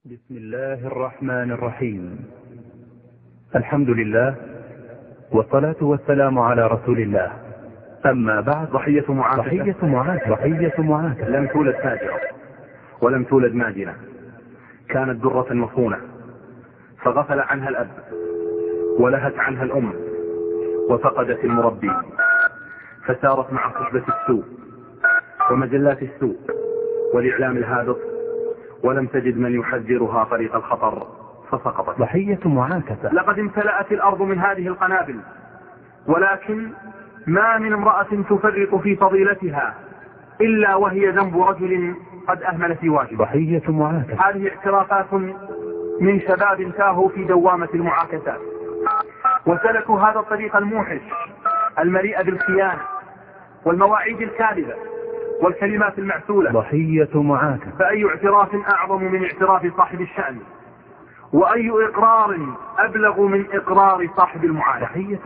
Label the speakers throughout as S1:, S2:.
S1: بسم الله الرحمن الرحيم. الحمد لله والصلاة والسلام على رسول الله. أما بعد.
S2: ضحية معاكسة لم تولد فاجرة ولم تولد ماجنة، كانت درة مصونة فغفل عنها الأب ولهت عنها الأم وفقدت المربي، فسارت مع صحبة السوء ومجلات السوء والإعلام الهابط، ولم تجد من يحذرها طريق الخطر فسقطت.
S1: ضحية معاكسة.
S2: لقد امتلأت الأرض من هذه القنابل، ولكن ما من امرأة تفرط في فضيلتها إلا وهي ذنب رجل قد أهمل في واجبه.
S1: ضحية معاكسة.
S2: هذه اعترافات من شباب تاهوا في دوامة المعاكسات وسلكوا هذا الطريق الموحش المليء بالخيانة والمواعيد الكاذبة والكلمات المعسولة.
S1: ضحية معاكسة.
S2: فأي اعتراف أعظم من اعتراف صاحب الشأن، وأي إقرار أبلغ من إقرار صاحب المعاكسة.
S1: ضحية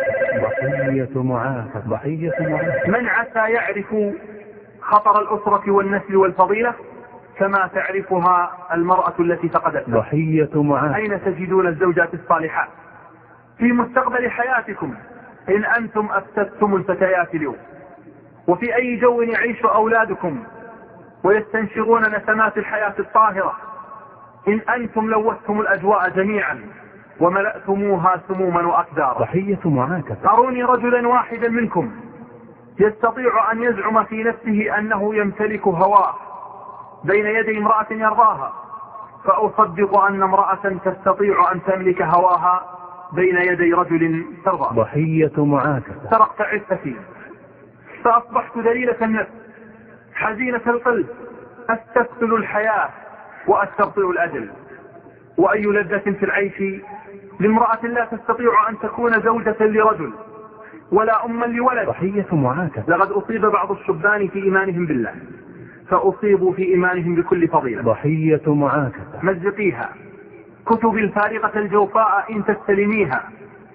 S1: معاكسة.
S2: من عسى يعرف خطر الأسرة والنسل والفضيلة كما تعرفها المرأة التي فقدتها.
S1: ضحية معاكسة.
S2: أين تجدون الزوجات الصالحات في مستقبل حياتكم إن أنتم أفسدتم الفتيات اليوم؟ وفي أي جو يعيش أولادكم ويستنشقون نسمات الحياة الطاهرة إن أنتم لوثتم الأجواء جميعا وملأتموها سموما وأكدارا؟
S1: ضحية معاكسة.
S2: أروني رجلا واحدا منكم يستطيع أن يزعم في نفسه أنه يمتلك هواه بين يدي امرأة يرضاها، فأصدق أن امرأة تستطيع أن تملك هواها بين يدي رجل ترضى.
S1: ضحية معاكسة.
S2: سرقت عفتي فأصبحت ذليلة النفس حزينة القلب، أستثقل الحياة وأستبطئ الأجل. وأي لذة في العيش لامرأة لا تستطيع أن تكون زوجة لرجل ولا أما لولد.
S1: ضحية معاكسة.
S2: لقد أصيب بعض الشبان في إيمانهم بالله فأصيبوا في إيمانهم بكل فضيلة.
S1: ضحية معاكسة.
S2: مزقيها، كتب الفارقة الجوفاء إن تستلميها،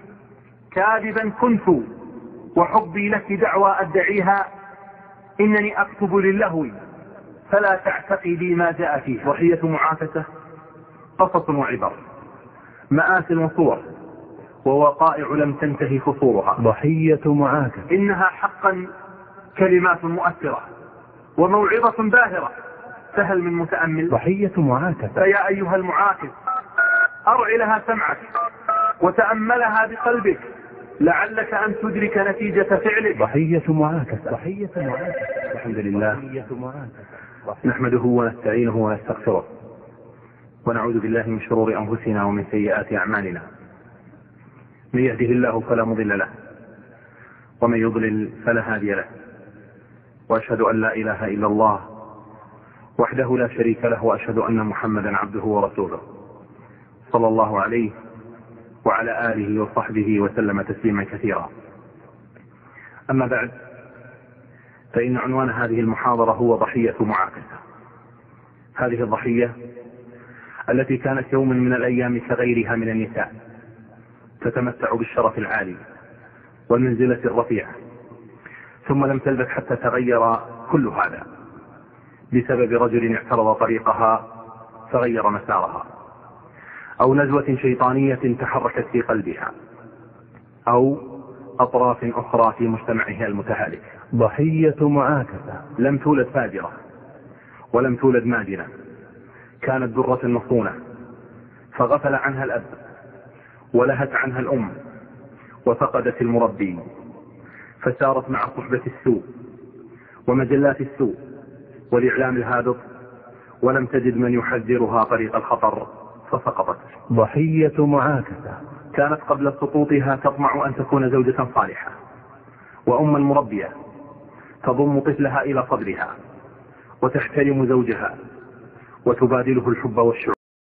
S2: كاذبا كنت وحبي لك دعوى أدعيها، إنني أكتب للهو فلا تعتقدي ما جاء فيه. ضحية معاكسة قصص وعبر، مآسٍ وصور ووقائع لم تنتهي فصولها.
S1: ضحية معاكسة.
S2: إنها حقا كلمات مؤثرة وموعظة باهرة، فهل من متأمل؟
S1: ضحية معاكسة.
S2: فيا أيها المعاكس أرعي لها سمعك وتأملها بقلبك لعلك أن تدرك نتيجة فعلك.
S1: ضحية معاكسة.
S2: الحمد لله نحمده ونستعينه ونستغفره ونعوذ بالله من شرور أنفسنا ومن سيئات أعمالنا. من يهده الله فلا مضل له ومن يضلل فلا هادي له، وأشهد أن لا إله إلا الله وحده لا شريك له، وأشهد أن محمدا عبده ورسوله صلى الله عليه وعلى آله وصحبه وسلم تسليما كثيرا. أما بعد، فإن عنوان هذه المحاضرة هو ضحية معاكسة. هذه الضحية التي كانت يوما من الأيام كغيرها من النساء تتمتع بالشرف العالي والمنزلة الرفيعة، ثم لم تلبث حتى تغير كل هذا بسبب رجل اعترض طريقها فغير مسارها، أو نزوة شيطانية تحركت في قلبها، أو أطراف أخرى في مجتمعها المتهالك.
S1: ضحية معاكسة.
S2: لم تولد فاجرة ولم تولد ماجنة، كانت درة مصونة فغفل عنها الأب ولهت عنها الأم وفقدت المربي، فسارت مع صحبة السوء ومجلات السوء والإعلام الهابط، ولم تجد من يحذرها طريق الخطر فسقطت.
S1: ضحية معاكسة.
S2: كانت قبل سقوطها تطمع أن تكون زوجة صالحة وأما مربية تضم طفلها إلى صدرها وتحترم زوجها وتبادله الحب والشعور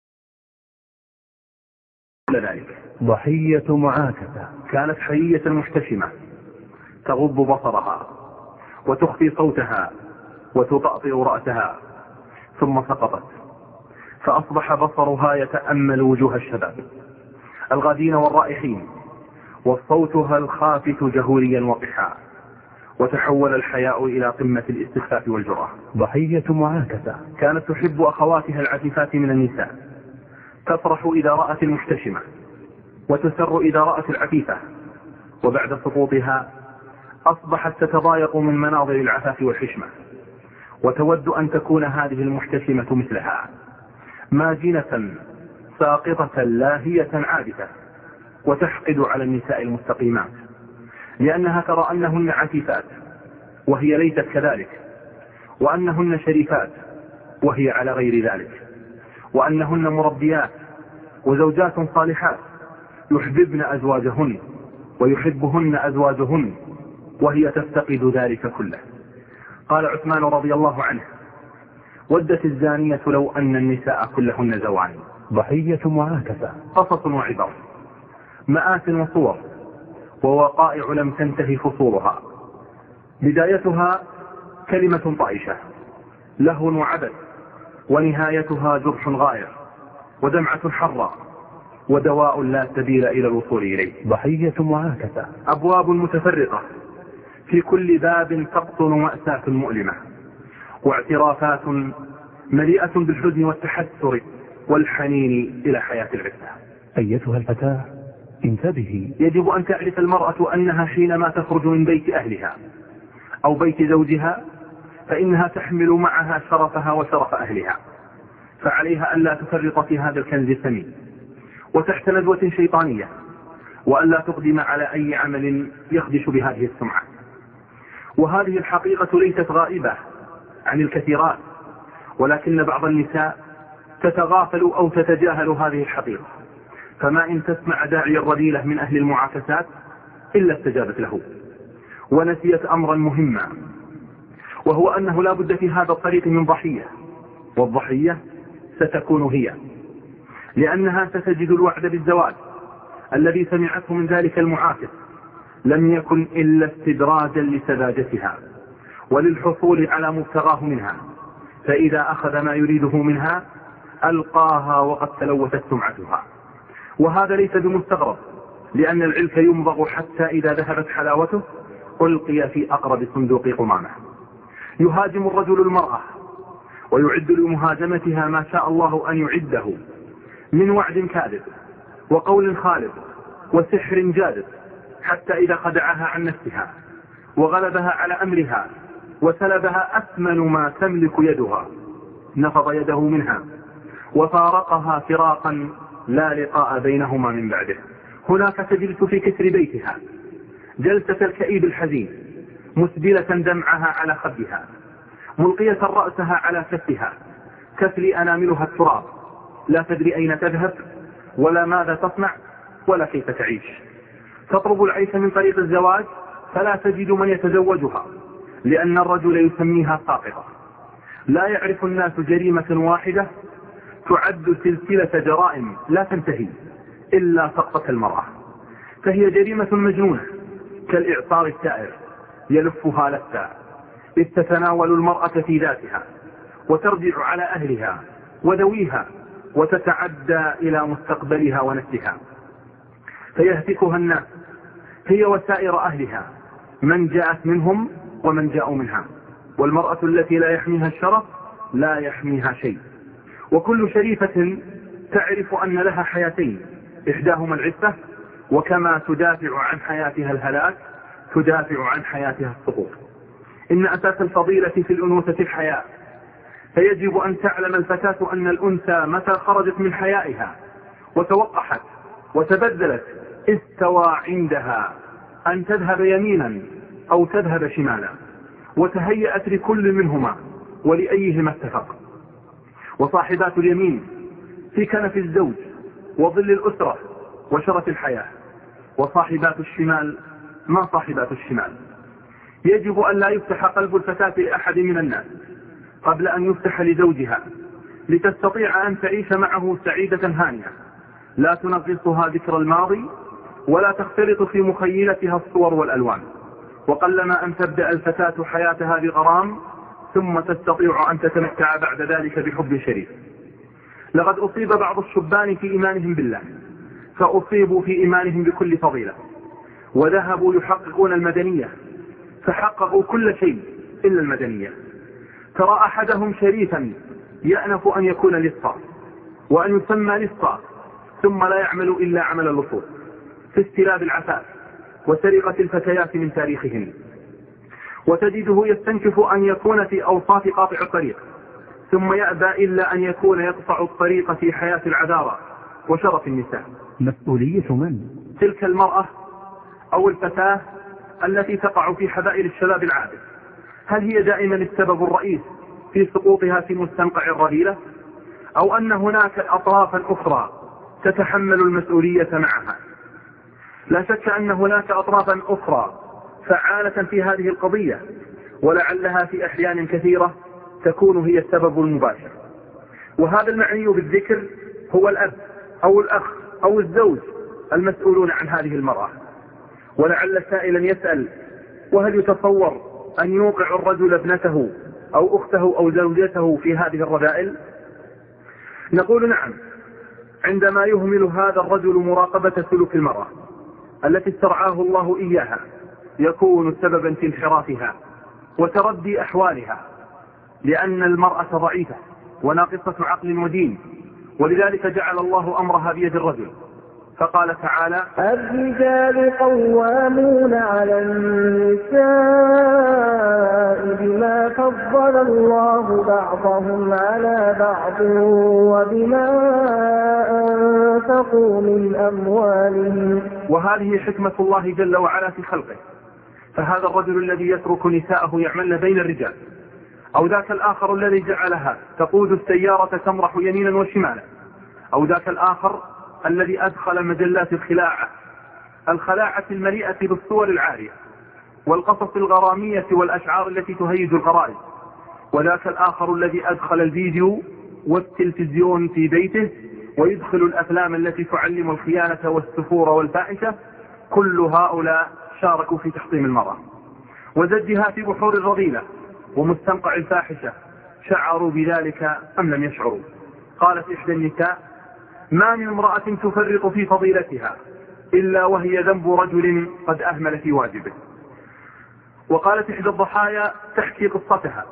S2: لذلك.
S1: ضحية معاكسة.
S2: كانت حيية محتشمة تغض بصرها وتخفي صوتها وتطأطئ رأسها، ثم سقطت فأصبح بصرها يتأمل وجوه الشباب الغادين والرائحين، وصوتها الخافت جهوريا وقحا، وتحول الحياء إلى قمة الاستخفاف والجرأة.
S1: ضحية معاكسة.
S2: كانت تحب أخواتها العفيفات من النساء، تفرح إذا رأت المحتشمة وتسر إذا رأت العفيفة، وبعد سقوطها أصبحت تتضايق من مناظر العفاف والحشمة، وتود أن تكون هذه المحتشمة مثلها، ماجنة ساقطة لاهية عابثة، وتحقد على النساء المستقيمات، لأنها ترى أنهن عفيفات وهي ليست كذلك، وأنهن شريفات وهي على غير ذلك، وأنهن مربيات وزوجات صالحات يحببن أزواجهن ويحبهن أزواجهن، وهي تفتقد ذلك كله. قال عثمان رضي الله عنه: ودت الزانية لو أن النساء كلهن زواني.
S1: ضحية معاكسة.
S2: قصص وعبر، مآت وصور، ووقائع لم تنتهي فصولها. بدايتها كلمة طائشة، لهو وعبث، ونهايتها جرح غائر، ودمعة حرة، ودواء لا سبيل إلى الوصول إليه.
S1: ضحية معاكسة.
S2: أبواب متفرقة، في كل باب تقطن مأساة مؤلمة، واعترافات مليئة بالحزن والتحسر والحنين إلى حياة العفة.
S1: أيتها الفتاة انتبهي.
S2: يجب أن تعرف المرأة أنها حينما تخرج من بيت أهلها أو بيت زوجها فإنها تحمل معها شرفها وشرف أهلها، فعليها ألا تفرط في هذا الكنز الثمين وتحت ندوة شيطانية، وألا تقدم على أي عمل يخدش بهذه السمعة. وهذه الحقيقة ليست غائبة عن الكثيرات، ولكن بعض النساء تتغافل أو تتجاهل هذه الحقيقة، فما إن تسمع داعي الرذيلة من أهل المعاكسات إلا استجابت له، ونسيت أمرا مهما، وهو أنه لا بد في هذا الطريق من ضحية، والضحية ستكون هي، لأنها ستجد الوعد بالزواج الذي سمعته من ذلك المعاكس لم يكن إلا استدراجا لسذاجتها وللحصول على مبتغاه منها، فإذا أخذ ما يريده منها ألقاها وقد تلوثت سمعتها. وهذا ليس بمستغرب، لأن العلك يمضغ حتى إذا ذهبت حلاوته ألقي في أقرب صندوق قمامة. يهاجم الرجل المرأة ويعد لمهاجمتها ما شاء الله أن يعده من وعد كاذب وقول خالد وسحر جاذب، حتى إذا خدعها عن نفسها وغلبها على أمرها وسلبها أثمن ما تملك يدها نفض يده منها وفارقها فراقا لا لقاء بينهما من بعده. هناك تجلس في كسر بيتها جلسة الكئيب الحزين، مسبلة دمعها على خدها، ملقية رأسها على كفها، تفلي أناملها التراب، لا تدري أين تذهب ولا ماذا تصنع ولا كيف تعيش. تطلب العيش من طريق الزواج فلا تجد من يتزوجها، لأن الرجل يسميها ساقطة. لا يعرف الناس جريمة واحدة تعد سلسلة جرائم لا تنتهي إلا سقطة المرأة، فهي جريمة مجنونة كالإعصار السائر يلفها لفا، إذ تتناول المرأة في ذاتها وترجع على أهلها وذويها وتتعدى إلى مستقبلها ونفسها، فيهتكها الناس هي وسائر أهلها، من جاءت منهم ومن جاءوا منها. والمرأة التي لا يحميها الشرف لا يحميها شيء. وكل شريفة تعرف أن لها حياتين، إحداهما العفة، وكما تدافع عن حياتها الهلاك تدافع عن حياتها السقوط. إن أساس الفضيلة في الأنوثة الحياء، فيجب أن تعلم الفتاة أن الأنثى متى خرجت من حيائها وتوقحت وتبذلت استوى عندها أن تذهب يمينا أو تذهب شمالا، وتهيأت لكل منهما ولأيهما اتفق. وصاحبات اليمين في كنف الزوج وظل الأسرة وشرف الحياة، وصاحبات الشمال ما صاحبات الشمال. يجب أن لا يفتح قلب الفتاة لأحد من الناس قبل أن يفتح لزوجها، لتستطيع أن تعيش معه سعيدة هانية لا تنغصها ذكر الماضي ولا تختلط في مخيلتها الصور والألوان. وقلما أن تبدأ الفتاة حياتها بغرام ثم تستطيع أن تتمتع بعد ذلك بحب شريف. لقد أصيب بعض الشبان في إيمانهم بالله، فأصيبوا في إيمانهم بكل فضيلة، وذهبوا يحققون المدنية فحققوا كل شيء إلا المدنية. ترى أحدهم شريفا يأنف أن يكون لصا وأن يسمى لصا، ثم لا يعمل إلا عمل اللصوص في استلاب العفاف وسرقة الفتيات من تاريخهن، وتجده يستنكف أن يكون في أوصاف قاطع الطريق، ثم يأبى إلا أن يكون يقطع الطريق في حياة العذارى وشرف النساء.
S1: مسؤولية من؟
S2: تلك المرأة أو الفتاة التي تقع في حبائل الشباب العابد، هل هي دائما السبب الرئيس في سقوطها في مستنقع الرذيلة، أو أن هناك أطرافا أخرى تتحمل المسؤولية معها؟ لا شك أن هناك أطرافا أخرى فعالة في هذه القضية، ولعلها في أحيان كثيرة تكون هي السبب المباشر. وهذا المعني بالذكر هو الأب أو الأخ أو الزوج المسؤولون عن هذه المرأة. ولعل سائلا يسأل: وهل يتصور أن يوقع الرجل ابنته أو أخته أو زوجته في هذه الرذائل؟ نقول نعم، عندما يهمل هذا الرجل مراقبة سلوك المرأة التي استرعاه الله إياها، يكون سببا في انحرافها وتردي أحوالها، لأن المرأة ضعيفة وناقصة عقل ودين، ولذلك جعل الله أمرها بيد الرجل، فقال تعالى:
S3: الرجال قوامون على النساء بما فضل الله بعضهم على بعض وبما أنفقوا من أموالهم.
S2: وهذه حكمة الله جل وعلا في خلقه، فهذا الرجل الذي يترك نساءه يعملن بين الرجال، أو ذاك الآخر الذي جعلها تقود السيارة تمرح يمينا وشمالا، أو ذاك الآخر الذي أدخل مجلات الخلاعة المليئة بالصور العارية والقصص الغرامية والأشعار التي تهيج الغرائز، وذاك الآخر الذي أدخل الفيديو والتلفزيون في بيته ويدخل الأفلام التي تعلم الخيانة والسفور والفاحشة. كل هؤلاء شاركوا في تحطيم المرأة وزجها في بحور الرذيلة ومستنقع الفاحشة، شعروا بذلك أم لم يشعروا. قالت إحدى النساء: ما من امرأة تفرط في فضيلتها إلا وهي ذنب رجل قد أهمل في واجبه. وقالت إحدى الضحايا تحكي قصتها: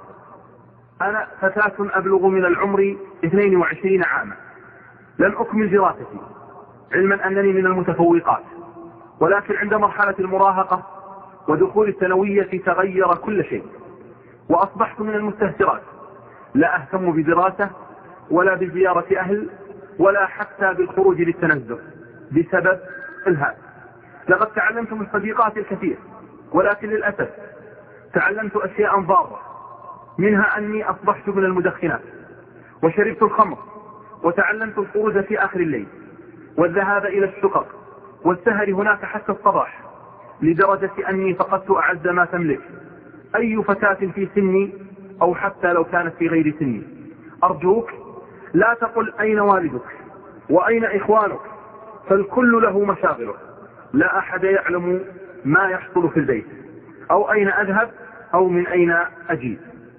S2: أنا فتاة أبلغ من العمر 22 عاما، لم أكمل دراستي، علما أنني من المتفوقات، ولكن عند مرحلة المراهقة ودخول الثانوية تغير كل شيء، وأصبحت من المستهترات، لا أهتم بدراسة ولا بزيارة أهل ولا حتى بالخروج للتنزه بسبب الهذا. لقد تعلمت من صديقاتي الكثير، ولكن للأسف تعلمت أشياء ضارة، منها أني أصبحت من المدخنات وشربت الخمر، وتعلمت الخروج في آخر الليل والذهاب إلى الشقق والسهر هناك حتى الصباح، لدرجة أني فقدت أعز ما تملك. أي فتاة في سني أو حتى لو كانت في غير سني، أرجوك لا تقل أين والدك وأين إخوانك، فالكل له مشاغله، لا أحد يعلم ما يحصل في البيت أو أين أذهب أو من أين أجيب.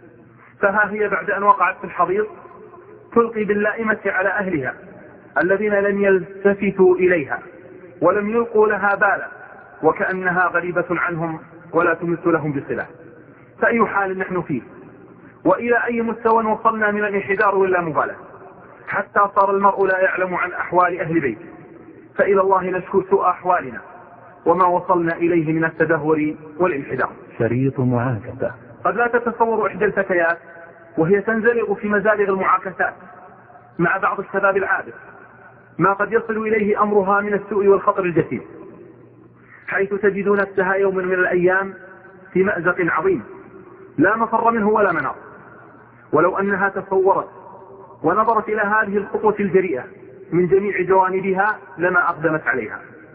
S2: فها هي بعد أن وقعت في الحضيض تلقي باللائمة على أهلها الذين لم يلتفتوا إليها ولم يلقوا لها بالا، وكأنها غريبة عنهم ولا تمس لهم بصلة. فأي حال نحن فيه، وإلى أي مستوى وصلنا من الانحدار ولا مبالاة، حتى صار المرء لا يعلم عن أحوال أهل بيته. فإلى الله نشكو سوء أحوالنا وما وصلنا إليه من التدهور والانحدار.
S1: شريط معاكسة.
S2: قد لا تتصور إحدى الفتيات وهي تنزلق في مزالغ المعاكسات مع بعض الشباب العابد ما قد يصل إليه أمرها من السوء والخطر الجسيم، حيث تجد نفسها يوم من الأيام في مأزق عظيم لا مفر منه ولا مناص. ولو أنها تصورت ونظرت إلى هذه الخطوة الجريئة من جميع جوانبها لما أقدمت عليها،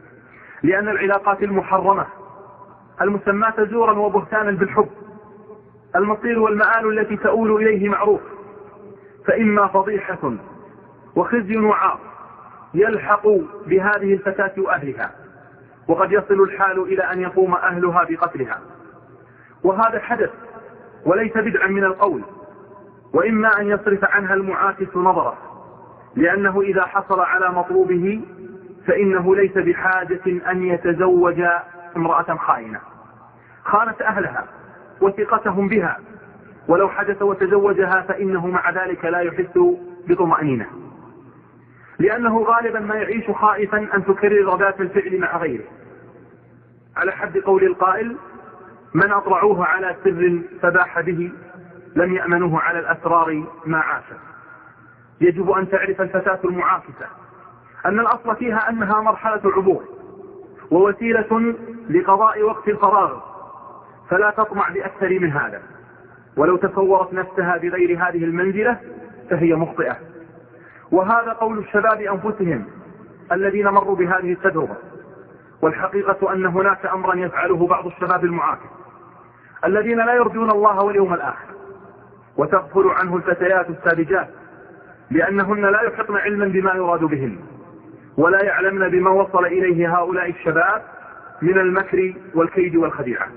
S2: لأن العلاقات المحرمة المسماة زورا وبهتانا بالحب المصير والمآل التي تؤول إليه معروف، فإما فضيحة وخزي وعار يلحق بهذه الفتاة وأهلها، وقد يصل الحال إلى أن يقوم أهلها بقتلها، وهذا حدث وليس بدعا من القول. وإما أن يصرف عنها المعاكس نظره، لأنه إذا حصل على مطلوبه فإنه ليس بحاجة أن يتزوج امرأة خائنة، خانت أهلها وثقتهم بها، ولو حدث وتزوجها فإنه مع ذلك لا يحس بطمأنينة، لأنه غالبا ما يعيش خائفا أن تكرر ذات الفعل مع غيره، على حد قول القائل: من أطلعوه على سر فباح به لم يأمنوه على الأسرار ما عاش. يجب أن تعرف الفتاة المعاكسة أن الأصل فيها أنها مرحلة عبور ووسيلة لقضاء وقت الفراغ، فلا تطمع بأكثر من هذا، ولو تصورت نفسها بغير هذه المنزلة فهي مخطئة. وهذا قول الشباب أنفسهم الذين مروا بهذه التجربة. والحقيقة أن هناك أمرا يفعله بعض الشباب المعاكس الذين لا يرجون الله واليوم الآخر، وتغفل عنه الفتيات الساذجات لأنهن لا يحطن علما بما يراد بهن، ولا يعلمن بما وصل إليه هؤلاء الشباب من المكر والكيد والخديعة.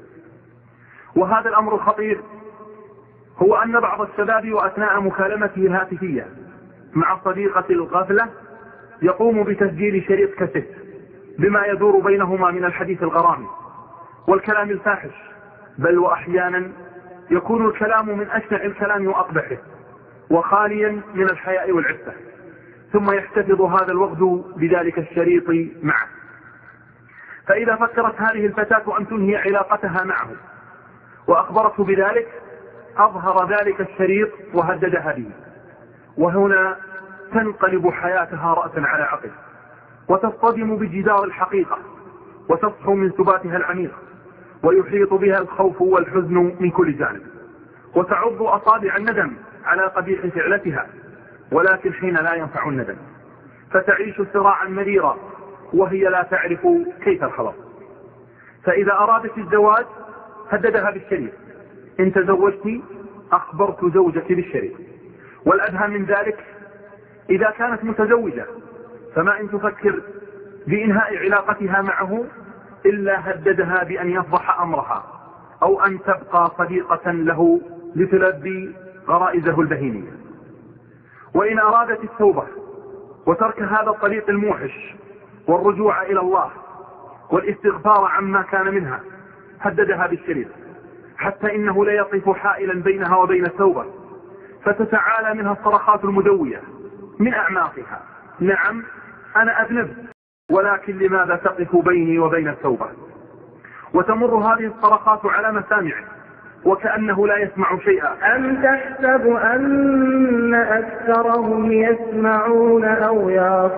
S2: وهذا الأمر الخطير هو أن بعض الشباب وأثناء مكالمته الهاتفية مع صديقة الغفلة يقوم بتسجيل شريط كاسيت بما يدور بينهما من الحديث الغرامي والكلام الفاحش، بل وأحيانا يكون الكلام من أشنع الكلام وأقبحه وخاليا من الحياء والعفة، ثم يحتفظ هذا الوقت بذلك الشريط معه. فإذا فكرت هذه الفتاة أن تنهي علاقتها معه وأخبرته بذلك أظهر ذلك الشريط وهددها به، وهنا تنقلب حياتها رأسا على عقب، وتصطدم بجدار الحقيقة وتصحو من ثباتها العميق، ويحيط بها الخوف والحزن من كل جانب، وتعض أصابع الندم على قبيح فعلتها، ولكن حين لا ينفع الندم فتعيش صراعا مريرا وهي لا تعرف كيف الخلاص. فإذا أرادت الزواج هددها بالشريط: إن تزوجت أخبرت زوجك بالشريط. والأدهى من ذلك إذا كانت متزوجة فما إن تفكر بإنهاء علاقتها معه إلا هددها بأن يفضح أمرها أو أن تبقى صديقة له لتلبي غرائزه البهيمية. وإن أرادت التوبة وترك هذا الطريق الموحش والرجوع إلى الله والاستغفار عما كان منها هددها بالشريط، حتى إنه لا يقف حائلا بينها وبين التوبة، فتتعالى منها الصرخات المدوية من أعماقها: نعم أنا أذنب، ولكن لماذا تقف بيني وبين التوبة؟ وتمر هذه الصرخات على مسامعه وكأنه لا يسمع شيئا.
S3: أم تحسب أن أكثرهم يسمعون أو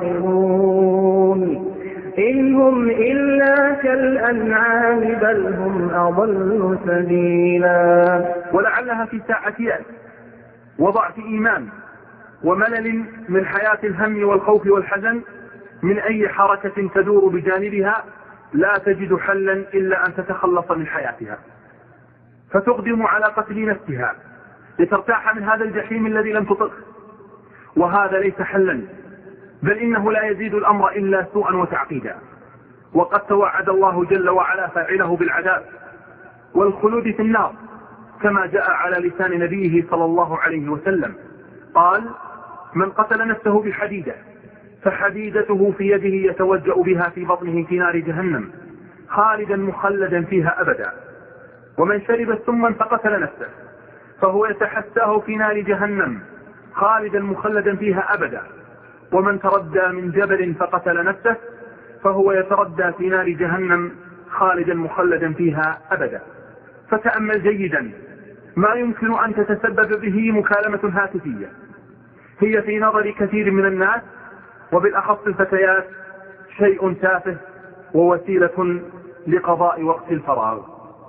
S3: يعقلون إن هم إلا كالأنعام بل هم أضل سبيلا.
S2: ولعلها في ساعة يأس وضعف إيمان وملل من حياة الهم والخوف والحزن من أي حركة تدور بجانبها لا تجد حلا إلا أن تتخلص من حياتها، فتقدم على قتل نفسها لترتاح من هذا الجحيم الذي لم تطق. وهذا ليس حلا، بل إنه لا يزيد الأمر إلا سوءا وتعقيدا. وقد توعد الله جل وعلا فاعله بالعذاب والخلود في النار كما جاء على لسان نبيه صلى الله عليه وسلم، قال: من قتل نفسه بحديدة فحديدته في يده يتوجأ بها في بطنه في نار جهنم خالدا مخلدا فيها أبدا، ومن شرب سما فقتل نفسه فهو يتحساه في نار جهنم خالدا مخلدا فيها أبدا، ومن تردى من جبل فقتل نفسه فهو يتردى في نار جهنم خالدا مخلدا فيها أبدا. فتأمل جيدا ما يمكن أن تتسبب به مكالمة هاتفية هي في نظر كثير من الناس وبالأخص الفتيات شيء تافه ووسيلة لقضاء وقت الفراغ.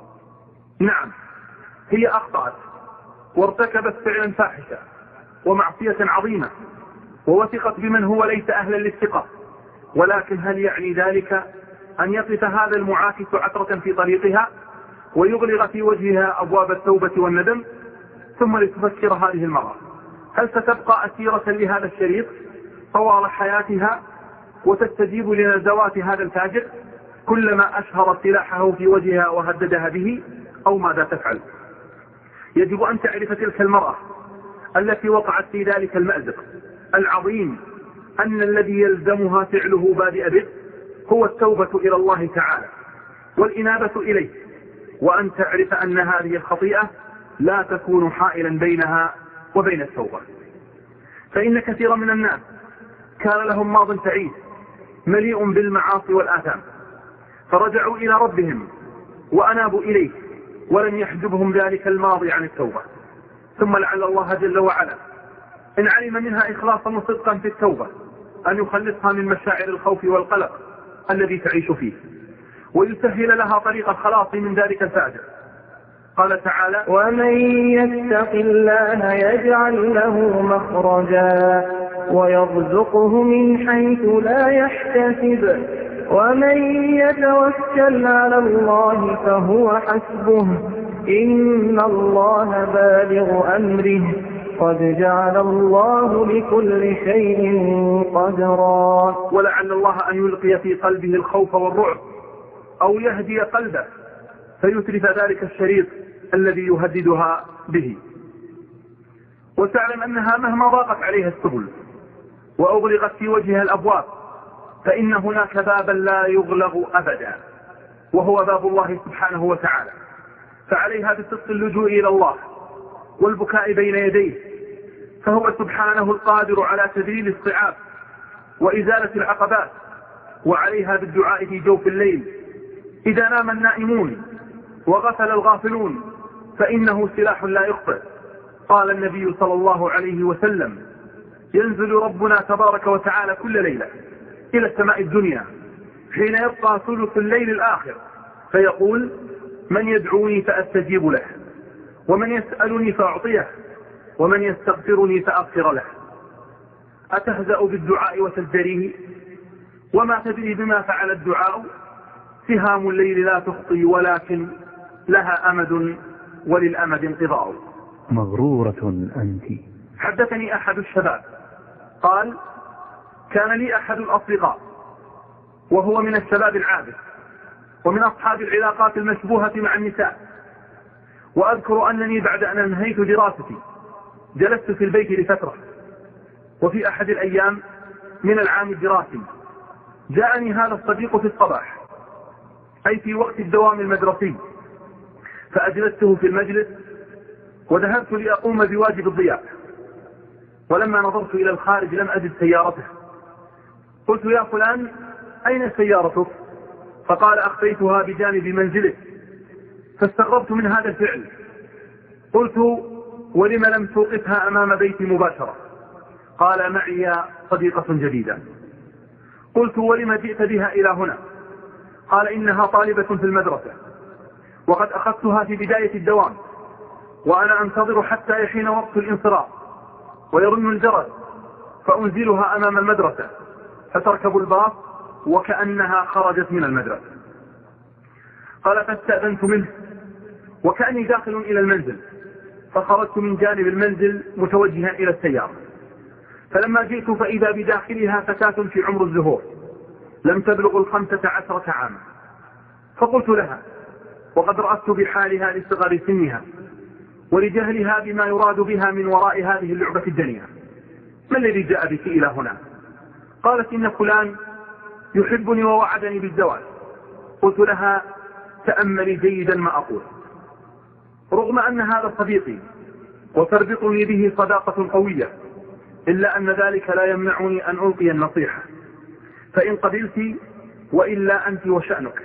S2: نعم هي أخطأت وارتكبت فعلا فاحشة ومعصية عظيمة ووثقت بمن هو ليس أهلا للثقة، ولكن هل يعني ذلك أن يقف هذا المعاكس عثرة في طريقها ويغلق في وجهها أبواب التوبة والندم؟ ثم لتفكر هذه المرأة هل ستبقى أسيرة لهذا الشريط طوال حياتها وتستجيب لنزوات هذا الفاجر كلما أشهر سلاحه في وجهها وهددها به، أو ماذا تفعل؟ يجب أن تعرف تلك المرأة التي وقعت في ذلك المأزق العظيم أن الذي يلزمها فعله بادئ به هو التوبة إلى الله تعالى والإنابة إليه وأن تعرف أن هذه الخطيئة لا تكون حائلا بينها وبين التوبة. فإن كثيرا من الناس كان لهم ماض تعيس مليء بالمعاصي والآثام، فرجعوا إلى ربهم وأنابوا إليه ولم يحجبهم ذلك الماضي عن التوبة. ثم لعل الله جل وعلا إن علم منها إخلاصا وصدقا في التوبة أن يخلصها من مشاعر الخوف والقلق الذي تعيش فيه، ويسهل لها طريق الخلاص من ذلك الفاجر. قال تعالى:
S3: ومن يتق الله يجعل له مخرجا ويرزقه من حيث لا يحتسب ومن يتوكل على الله فهو حسبه إن الله بالغ أمره قد جعل الله لكل شيء قدرا.
S2: ولعل الله أن يلقي في قلبه الخوف والرعب أو يهدي قلبه فيترف ذلك الشريط الذي يهددها به، وتعلم أنها مهما ضاقت عليها السبل وأغلقت في وجهها الأبواب فإن هناك بابا لا يغلق أبدا، وهو باب الله سبحانه وتعالى، فعليها بصدق اللجوء إلى الله والبكاء بين يديه، فهو سبحانه القادر على تذليل الصعاب وإزالة العقبات، وعليها بالدعاء في جوف الليل إذا نام النائمون وغفل الغافلون، فإنه سلاح لا يخطئ. قال النبي صلى الله عليه وسلم: ينزل ربنا تبارك وتعالى كل ليلة إلى السماء الدنيا حين يبقى ثلث الليل الآخر فيقول: من يدعوني فأستجيب له، ومن يسألني فأعطيه، ومن يستغفرني فأغفر له. أتهزأ بالدعاء وتزدريه؟ وما تدري بما فعل الدعاء؟ سهام الليل لا تخطي ولكن لها أمد وللأمد انقضاء.
S1: مغرورة أنت.
S2: حدثني أحد الشباب قال: كان لي أحد الأصدقاء وهو من الشباب العابد ومن أصحاب العلاقات المشبوهة مع النساء، وأذكر أنني بعد أن انهيت دراستي جلست في البيت لفترة، وفي أحد الأيام من العام الدراسي جاءني هذا الصديق في الصباح، أي في وقت الدوام المدرسي، فأجلسته في المجلس وذهبت لأقوم بواجب الضياء، ولما نظرت إلى الخارج لم أجد سيارته. قلت: يا فلان أين سيارتك؟ فقال: أخفيتها بجانب منزلك. فاستغربت من هذا الفعل، قلت: ولم لم توقفها أمام بيتي مباشرة؟ قال: معي صديقة جديدة. قلت: ولم جئت بها إلى هنا؟ قال: إنها طالبة في المدرسة وقد أخذتها في بداية الدوام، وأنا أنتظر حتى يحين وقت الانصراف ويرن الجرس فأنزلها أمام المدرسة فتركب الباص وكأنها خرجت من المدرسة. قال: فاستأذنت منه وكأني داخل إلى المنزل، فخرجت من جانب المنزل متوجها إلى السيارة، فلما جئت فإذا بداخلها فتاة في عمر الزهور لم تبلغ 15 عاما، فقلت لها وقد رأت بحالها لصغر سنها ولجهلها بما يراد بها من وراء هذه اللعبة الدنيا: ما الذي جاء بك إلى هنا؟ قالت: إن فلان يحبني ووعدني بالزواج. قلت لها: تأملي جيدا ما أقول، رغم أن هذا صديقي وتربطني به صداقة قوية، إلا أن ذلك لا يمنعني أن ألقي النصيحة، فإن قبلت وإلا أنت وشأنك.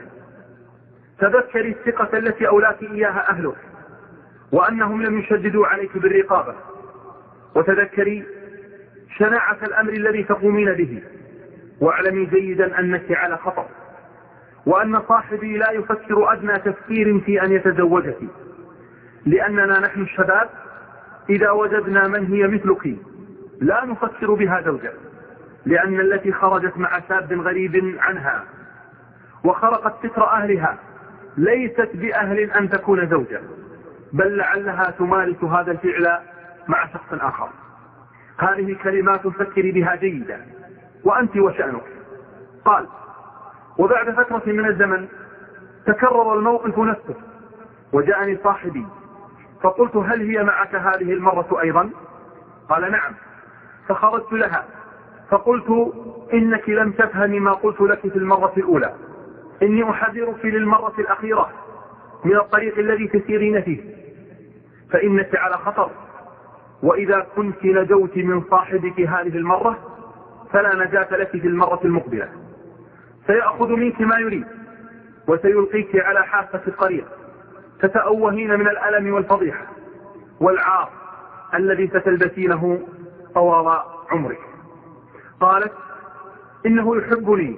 S2: تذكري الثقة التي أولاك إياها أهلك وأنهم لم يشددوا عليك بالرقابة، وتذكري شناعة الأمر الذي تقومين به، واعلمي جيدا أنك على خطر، وأن صاحبي لا يفكر أدنى تفكير في أن يتزوجك، لأننا نحن الشباب إذا وجدنا من هي مثلك لا نفكر بها زوجة، لأن التي خرجت مع شاب غريب عنها وخرقت ستر أهلها ليست بأهل أن تكون زوجة، بل لعلها تمارس هذا الفعل مع شخص آخر. هذه كلمات فكري بها جيدا وأنت وشأنك. قال: وبعد فترة من الزمن تكرر الموقف نفسه وجاءني صاحبي، فقلت: هل هي معك هذه المرة أيضا؟ قال: نعم. فخرجت لها فقلت: إنك لم تفهمي ما قلت لك في المرة الأولى، إني أحذرك للمرة الأخيرة، من الطريق الذي تسيرين فيه، فإنك على خطر، وإذا كنت نجوت من صاحبك هذه المرة فلا نجاة لك في المرة المقبلة، سيأخذ منك ما يريد وسيلقيك على حافة الطريق، تتأوهين من الألم والفضيحة والعار الذي ستلبسينه طوال عمرك. قالت: إنه يحبني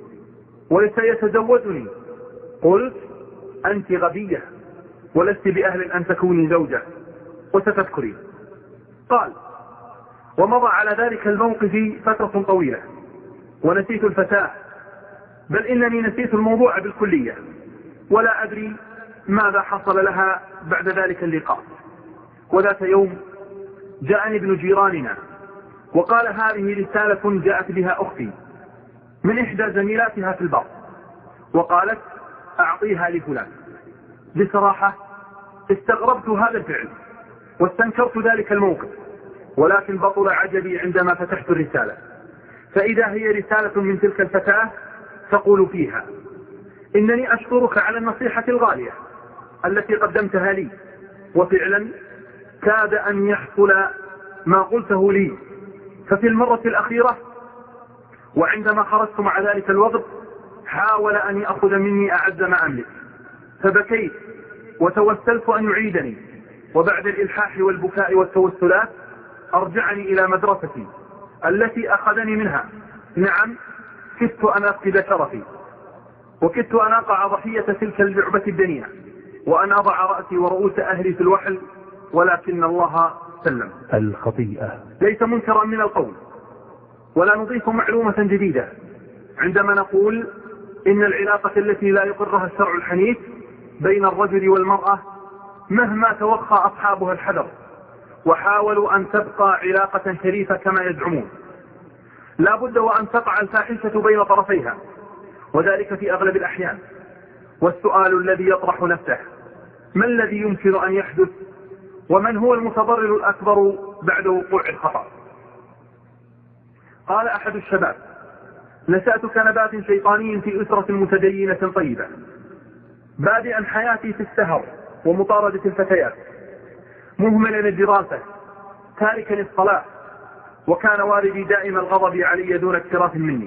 S2: وسيتزوجني. قلت: أنت غبية ولست بأهل أن تكوني زوجة وستذكري. قال: ومضى على ذلك الموقف فترة طويلة ونسيت الفتاة، بل إنني نسيت الموضوع بالكلية، ولا أدري ماذا حصل لها بعد ذلك اللقاء. وذات يوم جاءني ابن جيراننا وقال: هذه رسالة جاءت بها أختي من إحدى زميلاتها في البر، وقالت: أعطيها لفلان. بصراحة استغربت هذا الفعل واستنكرت ذلك الموقف، ولكن بطل عجبي عندما فتحت الرسالة، فإذا هي رسالة من تلك الفتاة تقول فيها: إنني أشكرك على النصيحة الغالية التي قدمتها لي، وفعلا كاد أن يحصل ما قلته لي، ففي المرة الأخيرة وعندما خرجت مع ذلك الوقت حاول أن يأخذ مني أعز ما أملك، فبكيت وتوسلت أن يعيدني، وبعد الإلحاح والبكاء والتوسلات أرجعني إلى مدرستي التي أخذني منها. نعم، كدت أن أفقد شرفي، وكدت أن أقع ضحية تلك اللعبة الدنيئة، وأن أضع رأسي ورؤوس أهلي في الوحل، ولكن الله سلم.
S1: الخطيئة
S2: ليس منكرا من القول، ولا نضيف معلومة جديدة عندما نقول إن العلاقة التي لا يقرها الشرع الحنيف بين الرجل والمرأة مهما توخى أصحابها الحذر وحاولوا أن تبقى علاقة شريفة كما يزعمون، لا بد وأن تقع الفاحشة بين طرفيها، وذلك في أغلب الأحيان. والسؤال الذي يطرح نفسه: ما الذي يمكن أن يحدث، ومن هو المتضرر الأكبر بعد وقوع الخطأ؟ قال أحد الشباب: نشأت كنبات شيطاني في أسرة متدينة طيبة، بادئا حياتي في السهر ومطاردة الفتيات، مهملا الدراسة، تاركا الصلاة، وكان والدي دائم الغضب علي دون اكتراث مني.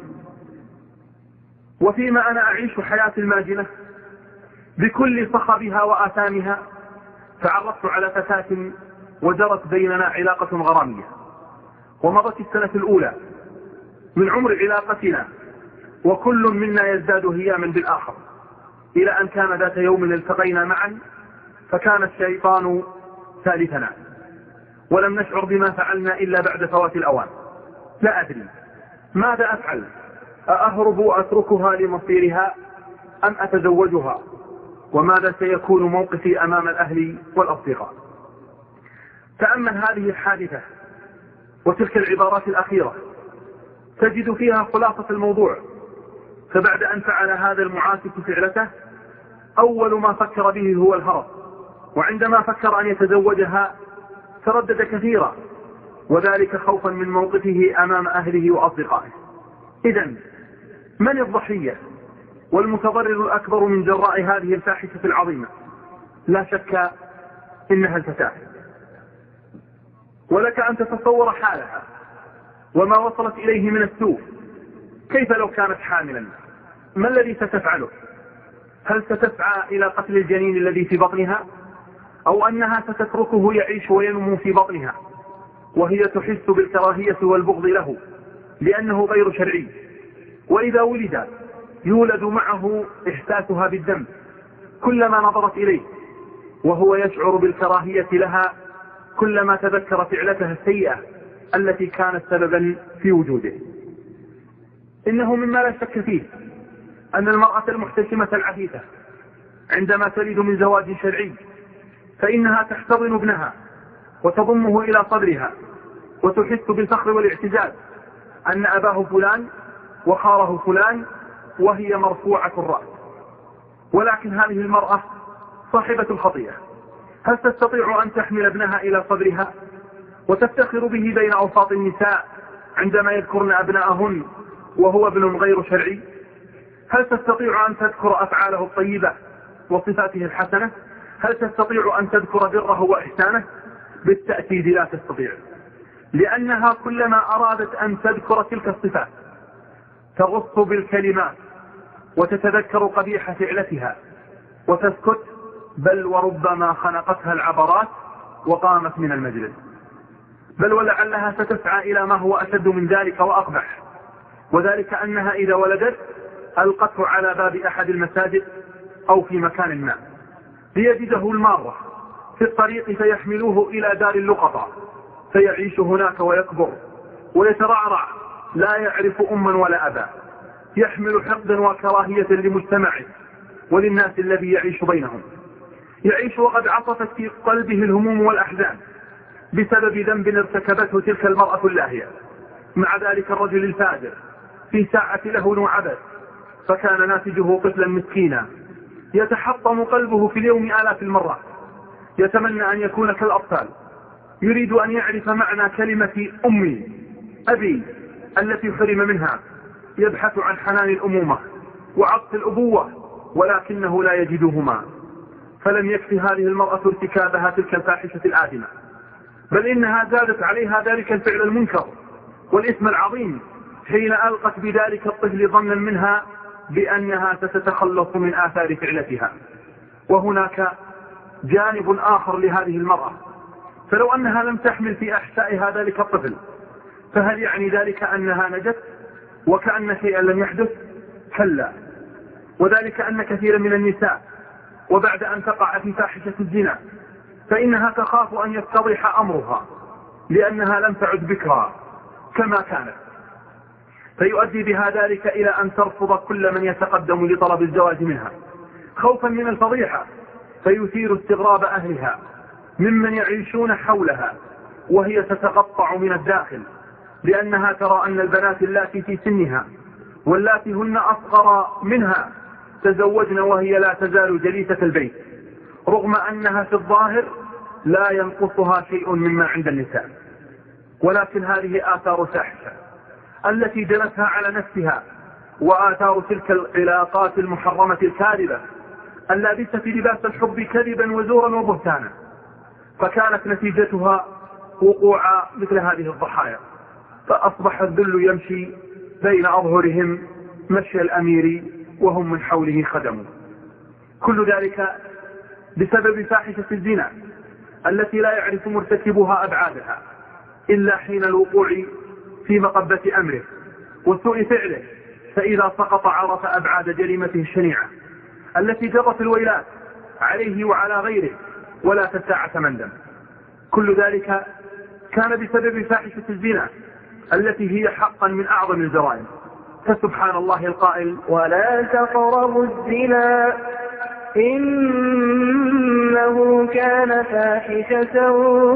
S2: وفيما أنا أعيش حياتي الماجنة بكل صخبها وآثامها، تعرفت على فتاة وجرت بيننا علاقة غرامية، ومضت السنة الأولى من عمر علاقتنا، وكل منا يزداد هياما بالآخر، إلى أن كان ذات يوم التقينا معا فكان الشيطان ثالثنا، ولم نشعر بما فعلنا إلا بعد فوات الأوان. لا أدري ماذا أفعل، أأهرب وأتركها لمصيرها أم أتزوجها، وماذا سيكون موقفي أمام الأهل والأصدقاء؟ تأمل هذه الحادثة وتلك العبارات الأخيرة، تجد فيها خلاصة الموضوع. فبعد أن فعل هذا المعاكس فعلته، أول ما فكر به هو الهرب، وعندما فكر أن يتزوجها تردد كثيرا، وذلك خوفا من موقفه أمام أهله وأصدقائه. إذن من الضحية والمتضرر الأكبر من جراء هذه الفاحشة العظيمة؟ لا شك إنها الفتاة، ولك أن تتصور حالها وما وصلت إليه من السوء. كيف لو كانت حاملا؟ ما الذي ستفعله؟ هل ستسعى إلى قتل الجنين الذي في بطنها، أو أنها ستتركه يعيش وينمو في بطنها وهي تحس بالكراهية والبغض له لأنه غير شرعي؟ وإذا ولد يولد معه إحساسها بالذنب كلما نظرت إليه، وهو يشعر بالكراهية لها كلما تذكر فعلتها السيئة التي كانت سببا في وجوده. إنه مما لا شك فيه أن المرأة المحتشمة العفيفة عندما تلد من زواج شرعي فإنها تحتضن ابنها وتضمه إلى صدرها وتحس بالفخر والاعتزاز أن أباه فلان وخاله فلان، وهي مرفوعة الرأس. ولكن هذه المرأة صاحبة الخطيئة، هل تستطيع أن تحمل ابنها إلى صدرها وتفتخر به بين أوساط النساء عندما يذكرن أبناءهن وهو ابن غير شرعي؟ هل تستطيع أن تذكر أفعاله الطيبة وصفاته الحسنة، هل تستطيع أن تذكر بره وإحسانه؟ بالتأكيد لا تستطيع، لأنها كلما أرادت أن تذكر تلك الصفات تغص بالكلمات وتتذكر قبيح فعلتها وتسكت، بل وربما خنقتها العبرات وقامت من المجلس، بل ولعلها ستسعى إلى ما هو أشد من ذلك وأقبح، وذلك أنها إذا ولدت ألقته على باب أحد المساجد أو في مكان ما ليجده المارة في الطريق فيحملوه إلى دار اللقطة فيعيش هناك ويكبر ويترعرع لا يعرف أما ولا أبا، يحمل حقدا وكراهية لمجتمعه وللناس الذي يعيش بينهم، يعيش وقد عصفت في قلبه الهموم والأحزان بسبب ذنب ارتكبته تلك المرأة اللاهية مع ذلك الرجل الفاجر في ساعة لهو وعبث، فكان ناتجه طفلا مسكينا يتحطم قلبه في اليوم آلاف المرات، يتمنى أن يكون كالأطفال، يريد أن يعرف معنى كلمة أمي أبي التي حرم منها، يبحث عن حنان الأمومة وعطف الأبوة ولكنه لا يجدهما. فلم يكفي هذه المرأة ارتكابها تلك الفاحشة الآثمة، بل إنها زادت عليها ذلك الفعل المنكر والإثم العظيم حين ألقت بذلك الطفل ظنا منها بأنها ستتخلص من آثار فعلتها. وهناك جانب آخر لهذه المرأة، فلو أنها لم تحمل في أحشائها ذلك الطفل فهل يعني ذلك أنها نجت وكأن شيئا لم يحدث؟ كلا، وذلك أن كثيرا من النساء وبعد أن تقع في فاحشة الزنا فإنها تخاف أن يتضح أمرها لأنها لم تعد بكرا كما كانت، فيؤدي بها ذلك إلى أن ترفض كل من يتقدم لطلب الزواج منها خوفا من الفضيحة، فيثير استغراب أهلها ممن يعيشون حولها وهي تتقطع من الداخل، لأنها ترى أن البنات اللاتي في سنها واللاتي هن أصغر منها تزوجن وهي لا تزال جليسة البيت، رغم أنها في الظاهر لا ينقصها شيء مما عند النساء. ولكن هذه آثار الفاحشة التي جنتها على نفسها، وآثار تلك العلاقات المحرمة الكاذبة اللابسة في لباس الحب كذبا وزورا وبهتانا، فكانت نتيجتها وقوع مثل هذه الضحايا، فأصبح الذل يمشي بين أظهرهم مشي الأمير وهم من حوله خدم. كل ذلك بسبب فاحشة الزنا التي لا يعرف مرتكبها أبعادها إلا حين الوقوع في مقبة أمره وسوء فعله، فإذا سقط عرف أبعاد جريمته الشنيعة التي جرت الويلات عليه وعلى غيره ولا تساعة مندم. كل ذلك كان بسبب فاحشة الزنا التي هي حقا من أعظم الجرائم، فسبحان الله القائل:
S3: ولا تقربوا الزنا إنه كان فاحشة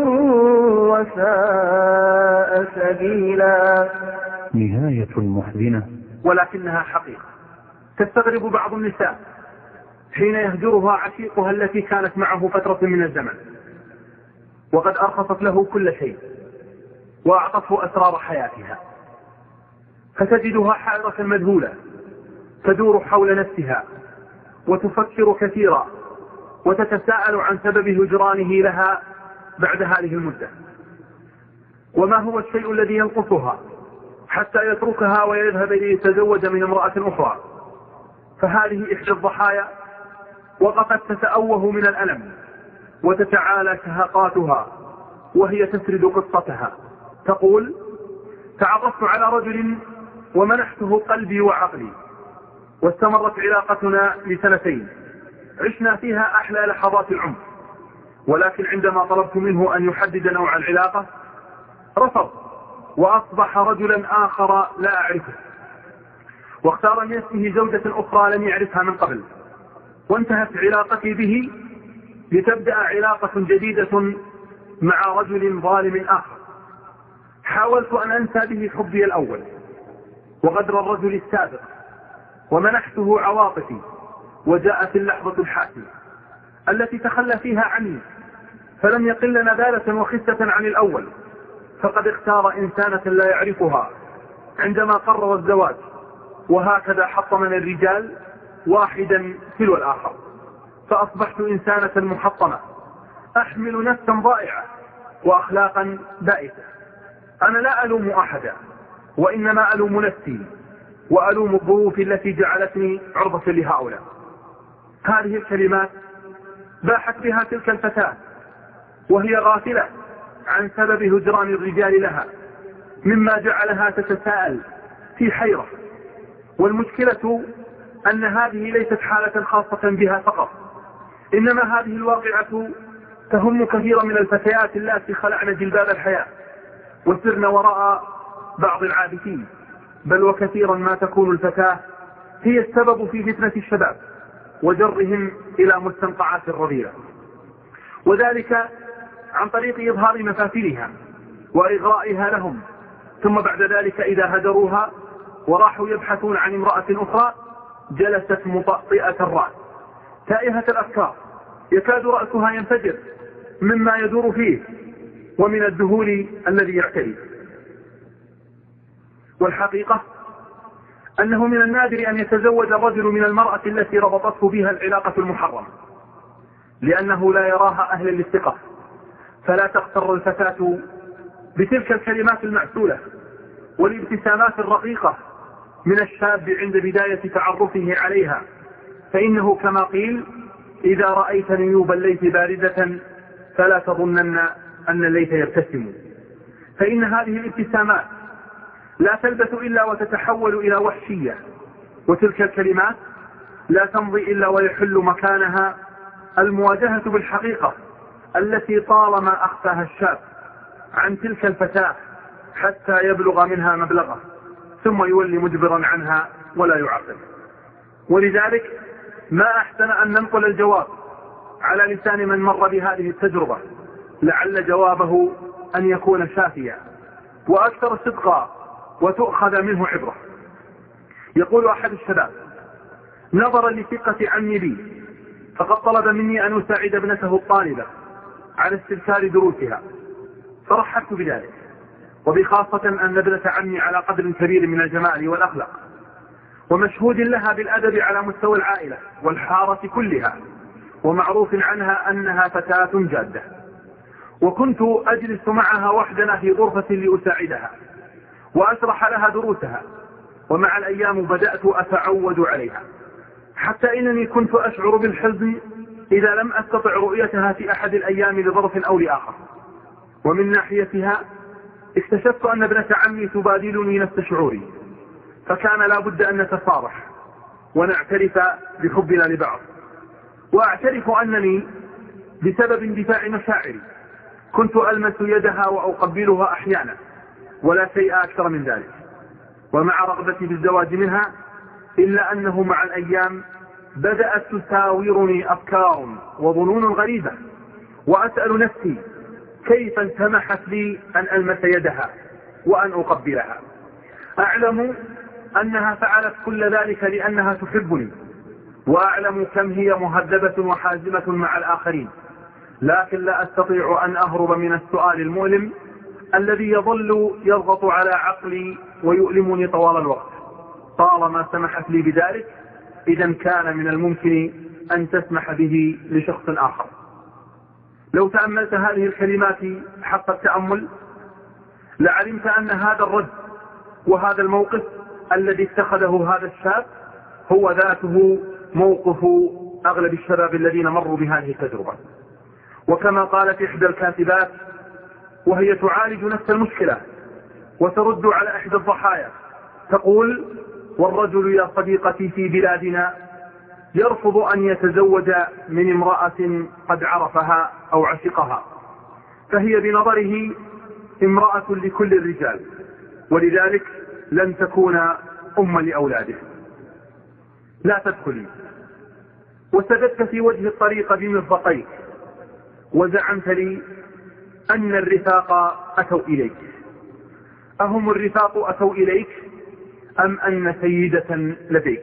S3: وساء سبيلا.
S1: نهاية محزنة
S2: ولكنها حقيقة. تستغرب بعض النساء حين يهجرها عشيقها التي كانت معه فترة من الزمن وقد أرخصت له كل شيء وأعطته أسرار حياتها، فتجدها حائرة مذهولة تدور حول نفسها وتفكر كثيرا وتتساءل عن سبب هجرانه لها بعد هذه المدة، وما هو الشيء الذي ينقصها حتى يتركها ويذهب ليتزوج من امرأة أخرى. فهذه إحدى الضحايا وقد تتأوه من الألم وتتعالى شهقاتها وهي تسرد قصتها، تقول: تعرفت على رجل ومنحته قلبي وعقلي، واستمرت علاقتنا ل2 عشنا فيها أحلى لحظات العمر، ولكن عندما طلبت منه أن يحدد نوع العلاقة رفض وأصبح رجلا آخر لا أعرفه، واختار لنفسه زوجة أخرى لم يعرفها من قبل، وانتهت علاقتي به لتبدأ علاقة جديدة مع رجل ظالم آخر. حاولت أن أنسى به حبي الأول وغدر الرجل السابق ومنحته عواطفي، وجاءت اللحظة الحاسمة التي تخلى فيها عني، فلم يقل نبالة وخسة عن الأول، فقد اختار إنسانة لا يعرفها عندما قرر الزواج، وهكذا حط من الرجال واحدا تلو الآخر، فأصبحت إنسانة محطمة أحمل نفسا ضائعة وأخلاقا بائسة. أنا لا ألوم أحدا، وإنما ألوم نفسي وألوم الظروف التي جعلتني عرضة لهؤلاء. هذه الكلمات باحت بها تلك الفتاة وهي غافلة عن سبب هجران الرجال لها، مما جعلها تتساءل في حيرة. والمشكلة أن هذه ليست حالة خاصة بها فقط، إنما هذه الواقعة تهم كثيرا من الفتيات اللاتي خلعن جلباب الحياة وسرن وراء بعض العابثين، بل وكثيرا ما تكون الفتاة هي السبب في فتنة الشباب وجرهم إلى مستنقعات الرذيلة، وذلك عن طريق إظهار مفاتنها وإغرائها لهم، ثم بعد ذلك إذا هجروها وراحوا يبحثون عن امرأة أخرى جلست مطأطئة الرأس تائهة الأفكار، يكاد رأسها ينفجر مما يدور فيه ومن الذهول الذي يعتري. والحقيقة أنه من النادر أن يتزوج الرجل من المرأة التي ربطته بها العلاقة المحرمة، لأنه لا يراها أهلا للثقة، فلا تغتر الفتاة بتلك الكلمات المعسولة والابتسامات الرقيقة من الشاب عند بداية تعرفه عليها، فإنه كما قيل: إذا رأيت نيوب الليث باردة فلا تظنن أن الليث يبتسم. فإن هذه الابتسامات لا تلبث إلا وتتحول إلى وحشية، وتلك الكلمات لا تمضي إلا ويحل مكانها المواجهة بالحقيقة التي طالما أخفاها الشاب عن تلك الفتاة حتى يبلغ منها مبلغه، ثم يولي مجبرا عنها ولا يعقل. ولذلك ما أحسن أن ننقل الجواب على لسان من مر بهذه التجربة، لعل جوابه أن يكون شافيا وأكثر صدقا وتؤخذ منه عبرة. يقول أحد الشباب: نظرا لثقة عمي بي فقد طلب مني أن أساعد ابنته الطالبة على استذكار دروسها، فرحبت بذلك، وبخاصة أن ابنة عمي على قدر كبير من الجمال والأخلاق، ومشهود لها بالأدب على مستوى العائلة والحارة كلها، ومعروف عنها أنها فتاة جادة. وكنت أجلس معها وحدنا في غرفة لأساعدها وأشرح لها دروسها، ومع الأيام بدأت أتعود عليها، حتى إنني كنت أشعر بالحزن إذا لم أستطع رؤيتها في أحد الأيام لظرف أو لآخر. ومن ناحيتها اكتشفت أن ابنة عمي تبادلني نفس شعوري، فكان لا بد أن نتصارح ونعترف بحبنا لبعض. وأعترف أنني بسبب اندفاع مشاعري كنت ألمس يدها وأقبلها أحيانا، ولا شيء أكثر من ذلك، ومع رغبتي بالزواج منها، إلا أنه مع الأيام بدأت تساورني أفكار وظنون غريبة، وأسأل نفسي كيف سمحت لي أن ألمس يدها وأن أقبلها. أعلم أنها فعلت كل ذلك لأنها تحبني، وأعلم كم هي مهذبة وحازمة مع الآخرين، لكن لا أستطيع أن أهرب من السؤال المؤلم الذي يظل يضغط على عقلي ويؤلمني طوال الوقت: طالما سمحت لي بذلك، إذا كان من الممكن أن تسمح به لشخص آخر. لو تأملت هذه الكلمات حق التأمل لعلمت أن هذا الرد وهذا الموقف الذي اتخذه هذا الشاب هو ذاته موقف أغلب الشباب الذين مروا بهذه التجربة. وكما قالت إحدى الكاتبات وهي تعالج نفس المشكلة وترد على إحدى الضحايا، تقول: والرجل يا صديقتي في بلادنا يرفض أن يتزوج من امرأة قد عرفها أو عشقها، فهي بنظره امرأة لكل الرجال، ولذلك لن تكون أما لأولاده. لا تدخلي وسددت في وجه الطريق بمرفقيك وزعمت لي أن الرفاق أتوا إليك. أهم الرفاق أتوا إليك أم أن سيدة لديك؟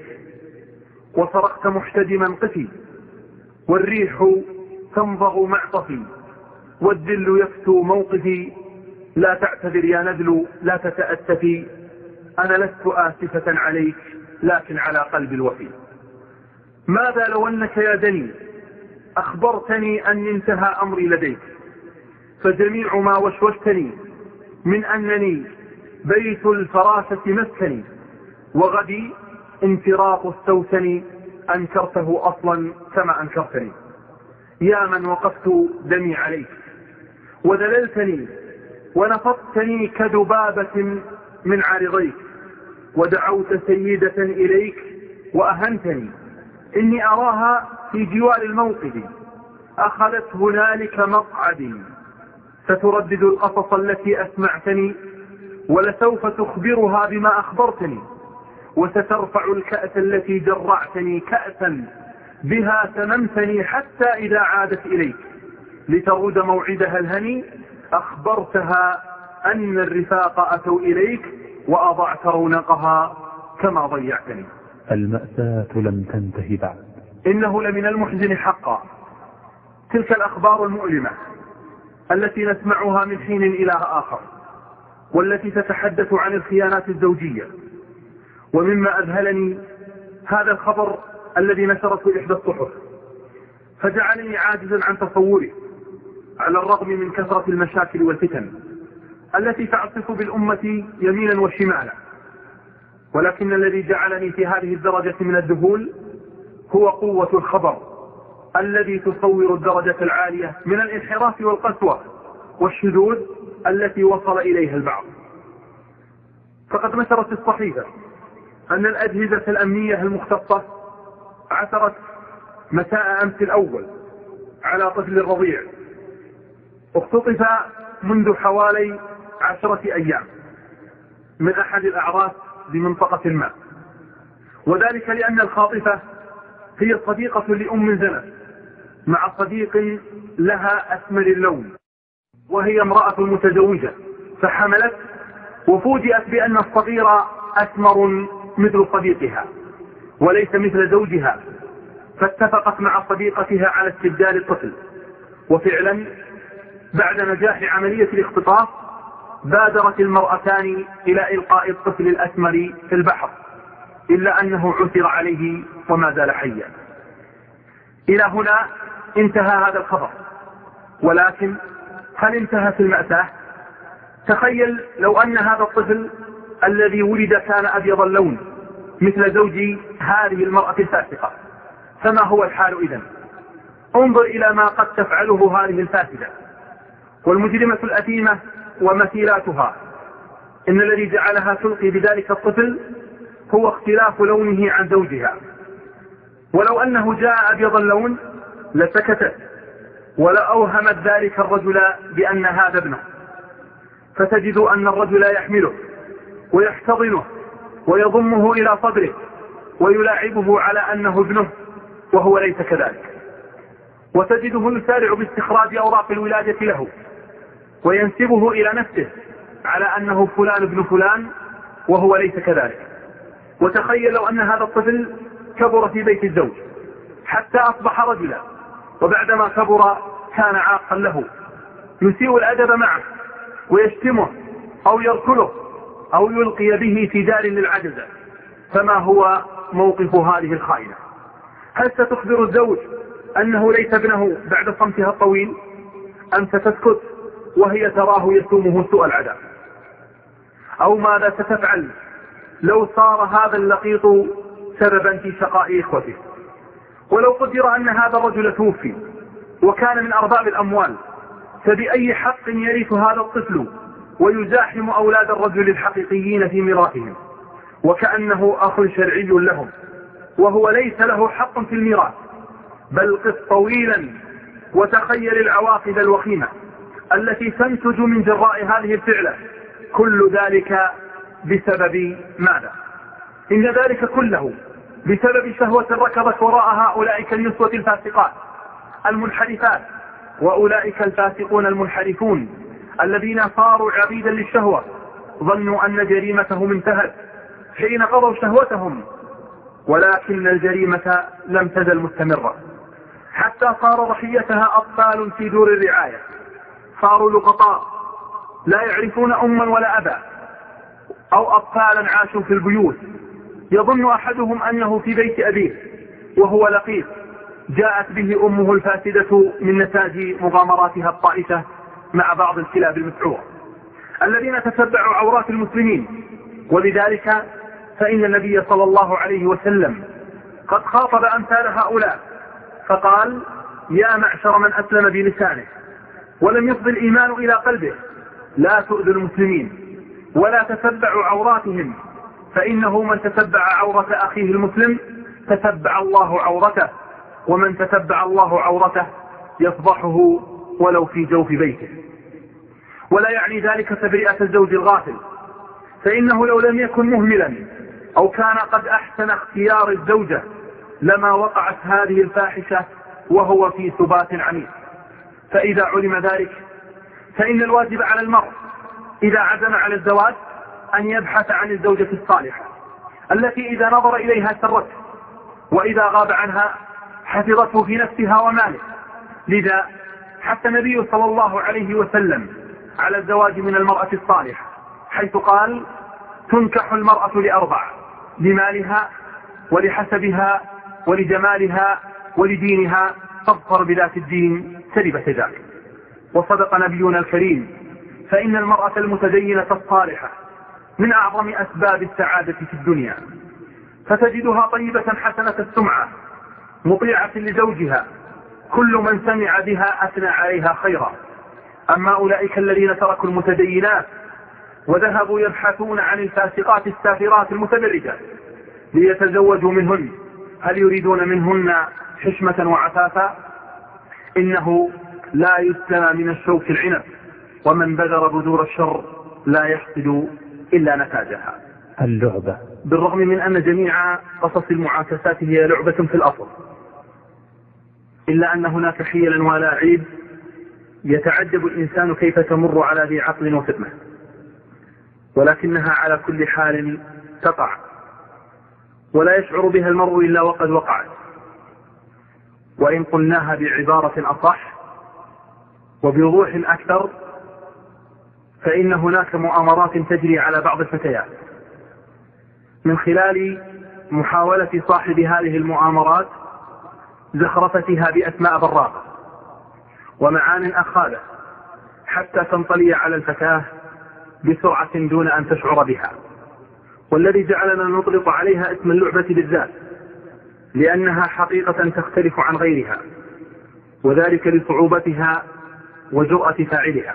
S2: وصرخت محتدما: قفي، والريح تنضغ معطفي، والذل يفتو موقفي، لا تعتذر يا ندل، لا تتأسفي، أنا لست آسفة عليك لكن على قلب الوفي. ماذا لو أنك يا دني أخبرتني أن انتهى أمري لديك، فجميع ما وشوشتني من أنني بيت الفراشة مسكني، وغدي انفراط السوسن أنكرته أصلا كما أنكرتني. يا من وقفت دمي عليك وذللتني ونفضتني كذبابة من عارضيك، ودعوت سيدة إليك وأهنتني، إني أراها في جوار الموقد أخذت هنالك مقعدي، ستردد القصص التي أسمعتني ولسوف تخبرها بما أخبرتني، وسترفع الكأس التي جرعتني كأسا بها سممتني، حتى إذا عادت إليك لترود موعدها الهني أخبرتها أن الرفاق أتوا إليك وأضعت رونقها كما ضيعتني.
S1: المأساة لم تنتهي بعد.
S2: إنه لمن المحزن حقا تلك الأخبار المؤلمة التي نسمعها من حين إلى آخر، والتي تتحدث عن الخيانات الزوجية. ومما أذهلني هذا الخبر الذي نشرته إحدى الصحف، فجعلني عاجزا عن تصوره، على الرغم من كثرة المشاكل والفتن التي تعصف بالأمة يمينا وشمالا. ولكن الذي جعلني في هذه الدرجة من الذهول هو قوة الخبر الذي تصور الدرجة العالية من الانحراف والقسوة والشذوذ التي وصل إليها البعض. فقد نشرت الصحيفة أن الأجهزة الأمنية المختصة عثرت مساء أمس الأول على طفل رضيع اختطف منذ حوالي 10 أيام من أحد الأعراس بمنطقة ما، وذلك لأن الخاطفة هي صديقة لأم زنت مع صديق لها أسمر اللون، وهي امرأة متزوجة، فحملت وفوجئت بأن الصغير أسمر مثل صديقها وليس مثل زوجها، فاتفقت مع صديقتها على استبدال الطفل. وفعلا بعد نجاح عملية الاختطاف بادرت المرأتان إلى إلقاء الطفل الأسمر في البحر، إلا أنه عثر عليه وما زال حيا. إلى هنا انتهى هذا الخبر، ولكن هل انتهت المأساة؟ تخيل لو أن هذا الطفل الذي ولد كان أبيض اللون مثل زوج هذه المرأة الفاسقة، فما هو الحال إذن؟ انظر إلى ما قد تفعله هذه الفاسدة والمجرمة الأثيمة ومثيلاتها. إن الذي جعلها تلقي بذلك الطفل هو اختلاف لونه عن زوجها، ولو أنه جاء أبيض اللون لسكتت ولأوهمت ذلك الرجل بأن هذا ابنه، فتجد أن الرجل يحمله ويحتضنه ويضمه إلى صدره ويلاعبه على أنه ابنه وهو ليس كذلك، وتجده يسارع باستخراج أوراق الولادة له وينسبه إلى نفسه على أنه فلان ابن فلان وهو ليس كذلك. وتخيل لو أن هذا الطفل كبر في بيت الزوج حتى أصبح رجلا، وبعدما كبر كان عاقا له، يسيء الأدب معه ويشتمه أو يركله أو يلقي به في دار للعجزة، فما هو موقف هذه الخائنة؟ هل ستخبر الزوج أنه ليس ابنه بعد صمتها الطويل، أم ستسكت وهي تراه يسومه سوء العذاب؟ أو ماذا ستفعل لو صار هذا اللقيط سببا في شقاء إخوته؟ ولو قدر أن هذا الرجل توفي وكان من أرباب الأموال، فبأي حق يرث هذا الطفل ويزاحم أولاد الرجل الحقيقيين في ميراثهم وكأنه أخ شرعي لهم، وهو ليس له حق في الميراث؟ بل قف طويلا وتخيل العواقب الوخيمة التي تنتج من جراء هذه الفعلة. كل ذلك بسبب ماذا؟ إن ذلك كله بسبب شهوة ركضت وراء هؤلاء النسوة الفاسقات المنحرفات، وأولئك الفاسقون المنحرفون الذين صاروا عبيدا للشهوة ظنوا أن جريمتهم انتهت حين قضوا شهوتهم، ولكن الجريمة لم تزل مستمرة حتى صار ضحيتها أطفال في دور الرعاية، صاروا لقطاء لا يعرفون أما ولا أبا، أو أطفالا عاشوا في البيوت يظن أحدهم أنه في بيت أبيه وهو لقيط، جاءت به أمه الفاسدة من نتاج مغامراتها الطائفة مع بعض الكلاب المسعورة الذين تتبعوا عورات المسلمين. ولذلك فإن النبي صلى الله عليه وسلم قد خاطب أمثال هؤلاء فقال: يا معشر من أسلم بلسانه ولم يفض الإيمان إلى قلبه، لا تؤذوا المسلمين ولا تتبعوا عوراتهم، فإنه من تتبع عورة أخيه المسلم تتبع الله عورته، ومن تتبع الله عورته يفضحه ولو في جوف بيته. ولا يعني ذلك تبرئة الزوج الغافل، فإنه لو لم يكن مهملا أو كان قد أحسن اختيار الزوجة لما وقعت هذه الفاحشة وهو في ثبات عميق. فإذا علم ذلك فإن الواجب على المرء إذا عزم على الزواج أن يبحث عن الزوجة الصالحة التي إذا نظر إليها سرته، وإذا غاب عنها حفظته في نفسها وماله. لذا حث النبي صلى الله عليه وسلم على الزواج من المرأة الصالحة، حيث قال: تنكح المرأة لأربع: لمالها ولحسبها ولجمالها ولدينها، فاظفر بذات الدين تربت ذاك. وصدق نبينا الكريم، فإن المرأة المتدينة الصالحة من أعظم أسباب السعادة في الدنيا، فتجدها طيبة حسنة السمعة مطيعة لزوجها، كل من سمع بها أثنى عليها خيرا. أما أولئك الذين تركوا المتدينات وذهبوا يبحثون عن الفاسقات السافرات المتبرجات ليتزوجوا منهن، هل يريدون منهن حشمة وعفافا؟ إنه لا يسلم من الشوك العنب، ومن بذر بذور الشر لا يحصد إلا نتاجها.
S1: اللعبة.
S2: بالرغم من أن جميع قصص المعاكسات هي لعبة في الأصل، إلا أن هناك حيلا ولاعيب يتعجب الإنسان كيف تمر على ذي عقل وفطنة، ولكنها على كل حال تقع، ولا يشعر بها المرء إلا وقد وقعت. وإن قلناها بعبارة أصح وبوضوح أكثر، فإن هناك مؤامرات تجري على بعض الفتيات من خلال محاولة صاحب هذه المؤامرات زخرفتها بأسماء براقة ومعان أخاذة حتى تنطلي على الفتاة بسرعة دون أن تشعر بها. والذي جعلنا نطلق عليها اسم اللعبة بالذات لأنها حقيقة تختلف عن غيرها، وذلك لصعوبتها وجرأة فاعلها.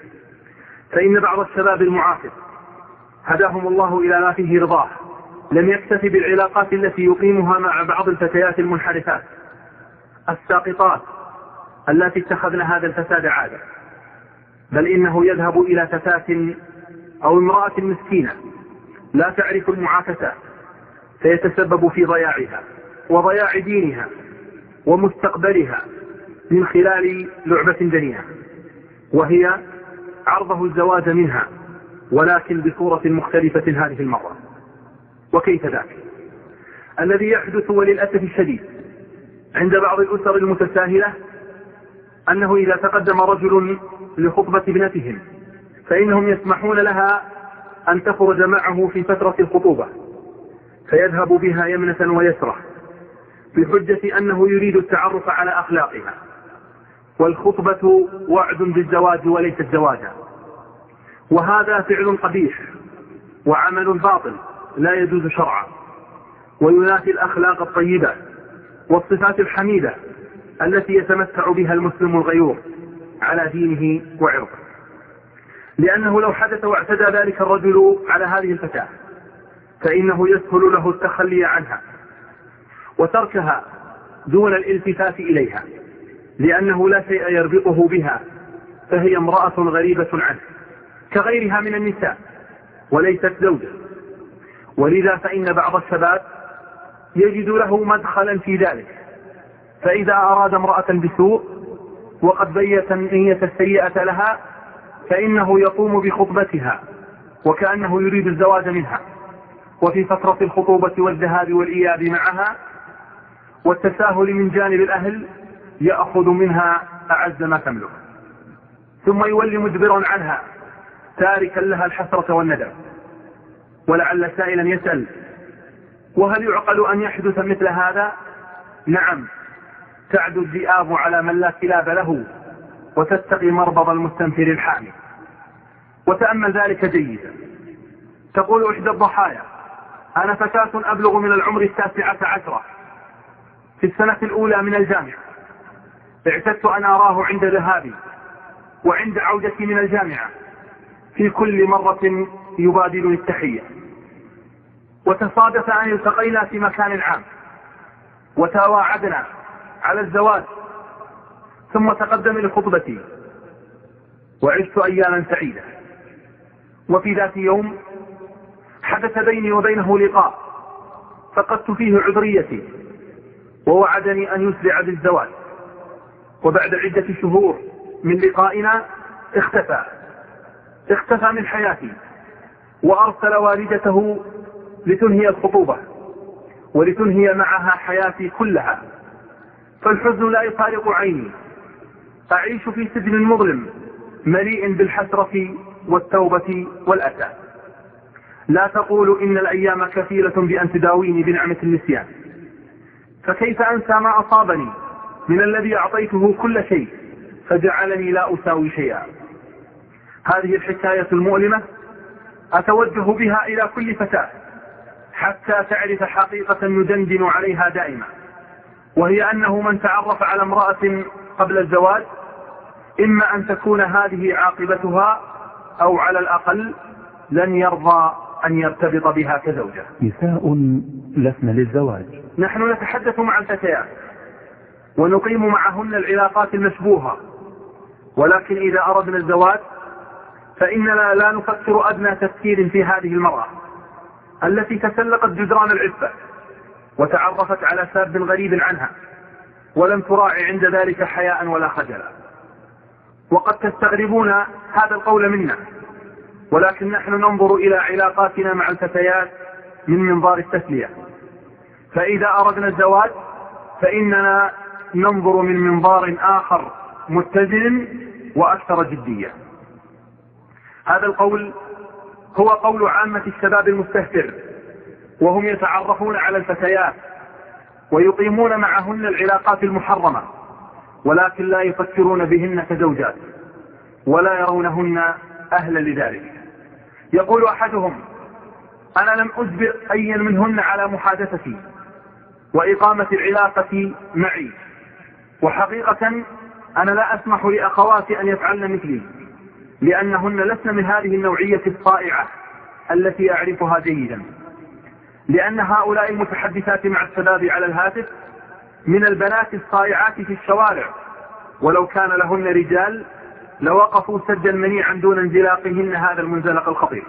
S2: فإن بعض الشباب المعاصر هداهم الله إلى ما فيه رضاه لم يكتفي بالعلاقات التي يقيمها مع بعض الفتيات المنحرفات الساقطات التي اتخذن هذا الفساد عادة، بل إنه يذهب إلى فتاة أو امرأة مسكينة لا تعرف المعاكسات فيتسبب في ضياعها وضياع دينها ومستقبلها من خلال لعبة دنيئة، وهي عرضه الزواج منها ولكن بصورة مختلفة هذه المرة. وكيف ذاك؟ الذي يحدث وللأسف الشديد عند بعض الأسر المتساهلة أنه إذا تقدم رجل لخطبة ابنتهم فإنهم يسمحون لها أن تخرج معه في فترة الخطوبة، فيذهب بها يمنة ويسرة بحجة أنه يريد التعرف على أخلاقها، والخطبة وعد بالزواج وليست زواجا. وهذا فعل قبيح وعمل باطل لا يجوز شرعا، وينافي الأخلاق الطيبة والصفات الحميدة التي يتمتع بها المسلم الغيور على دينه وعرضه. لأنه لو حدث واعتدى ذلك الرجل على هذه الفتاة فإنه يسهل له التخلي عنها وتركها دون الالتفات إليها، لأنه لا شيء يربطه بها، فهي امرأة غريبة عنه كغيرها من النساء وليست زوجة. ولذا فإن بعض الشباب يجد له مدخلا في ذلك، فإذا أراد امرأة بسوء وقد بيت النية السيئة لها فإنه يقوم بخطبتها وكأنه يريد الزواج منها، وفي فترة الخطوبة والذهاب والإياب معها والتساهل من جانب الأهل يأخذ منها أعز ما تملك، ثم يولي مدبرا عنها تاركا لها الحسرة والندم. ولعل سائلا يسأل: وهل يعقل أن يحدث مثل هذا؟ نعم، تعدو الذئاب على من لا كلاب له وتتقي مربض المستنفر الحامي. وتأمل ذلك جيدا. تقول إحدى الضحايا: أنا فتاة أبلغ من العمر 19 في السنة الأولى من الجامعة، اعتدت أن أراه عند ذهابي وعند عودتي من الجامعة، في كل مرة يبادلني التحية، وتصادف أن التقينا في مكان عام وتواعدنا على الزواج، ثم تقدم لخطبتي وعشت أياما سعيدة. وفي ذات يوم حدث بيني وبينه لقاء فقدت فيه عذريتي، ووعدني أن يسرع بالزواج، وبعد عدة شهور من لقائنا اختفى من حياتي، وأرسل والدته لتنهي الخطوبة ولتنهي معها حياتي كلها. فالحزن لا يفارق عيني، أعيش في سجن مظلم مليء بالحسرة والتوبة والأسى. لا تقول إن الأيام كفيلة بأن تداويني بنعمة النسيان، فكيف أنسى ما أصابني من الذي أعطيته كل شيء فجعلني لا أساوي شيئا. هذه الحكاية المؤلمة أتوجه بها إلى كل فتاة حتى تعرف حقيقة ندندن عليها دائما، وهي أنه من تعرف على امرأة قبل الزواج إما أن تكون هذه عاقبتها، أو على الأقل لن يرضى أن يرتبط بها كزوجة.
S1: نساء لسن للزواج.
S2: نحن نتحدث مع الفتيات ونقيم معهن العلاقات المشبوهة، ولكن إذا أردنا الزواج فإننا لا نفكر أدنى تفكير في هذه المرأة التي تسلقت جدران العفة وتعرفت على شاب غريب عنها ولم تراعي عند ذلك حياء ولا خجلا. وقد تستغربون هذا القول منا، ولكن نحن ننظر إلى علاقاتنا مع الفتيات من منظار التسلية. فإذا أردنا الزواج فإننا ننظر من منظار آخر متزن وأكثر جدية. هذا القول هو قول عامة الشباب المستهتر، وهم يتعرفون على الفتيات ويقيمون معهن العلاقات المحرمة، ولكن لا يفكرون بهن كزوجات ولا يرونهن أهلا لذلك. يقول أحدهم: أنا لم أجبر أي منهن على محادثتي وإقامة العلاقة معي، وحقيقة أنا لا أسمح لأخواتي أن يفعلن مثلي، لأنهن لسن من هذه النوعية الصائعة التي أعرفها جيدا، لأن هؤلاء المتحدثات مع الشباب على الهاتف من البنات الصائعات في الشوارع، ولو كان لهن رجال لوقفوا سدا منيعا دون انزلاقهن هذا المنزلق الخطير.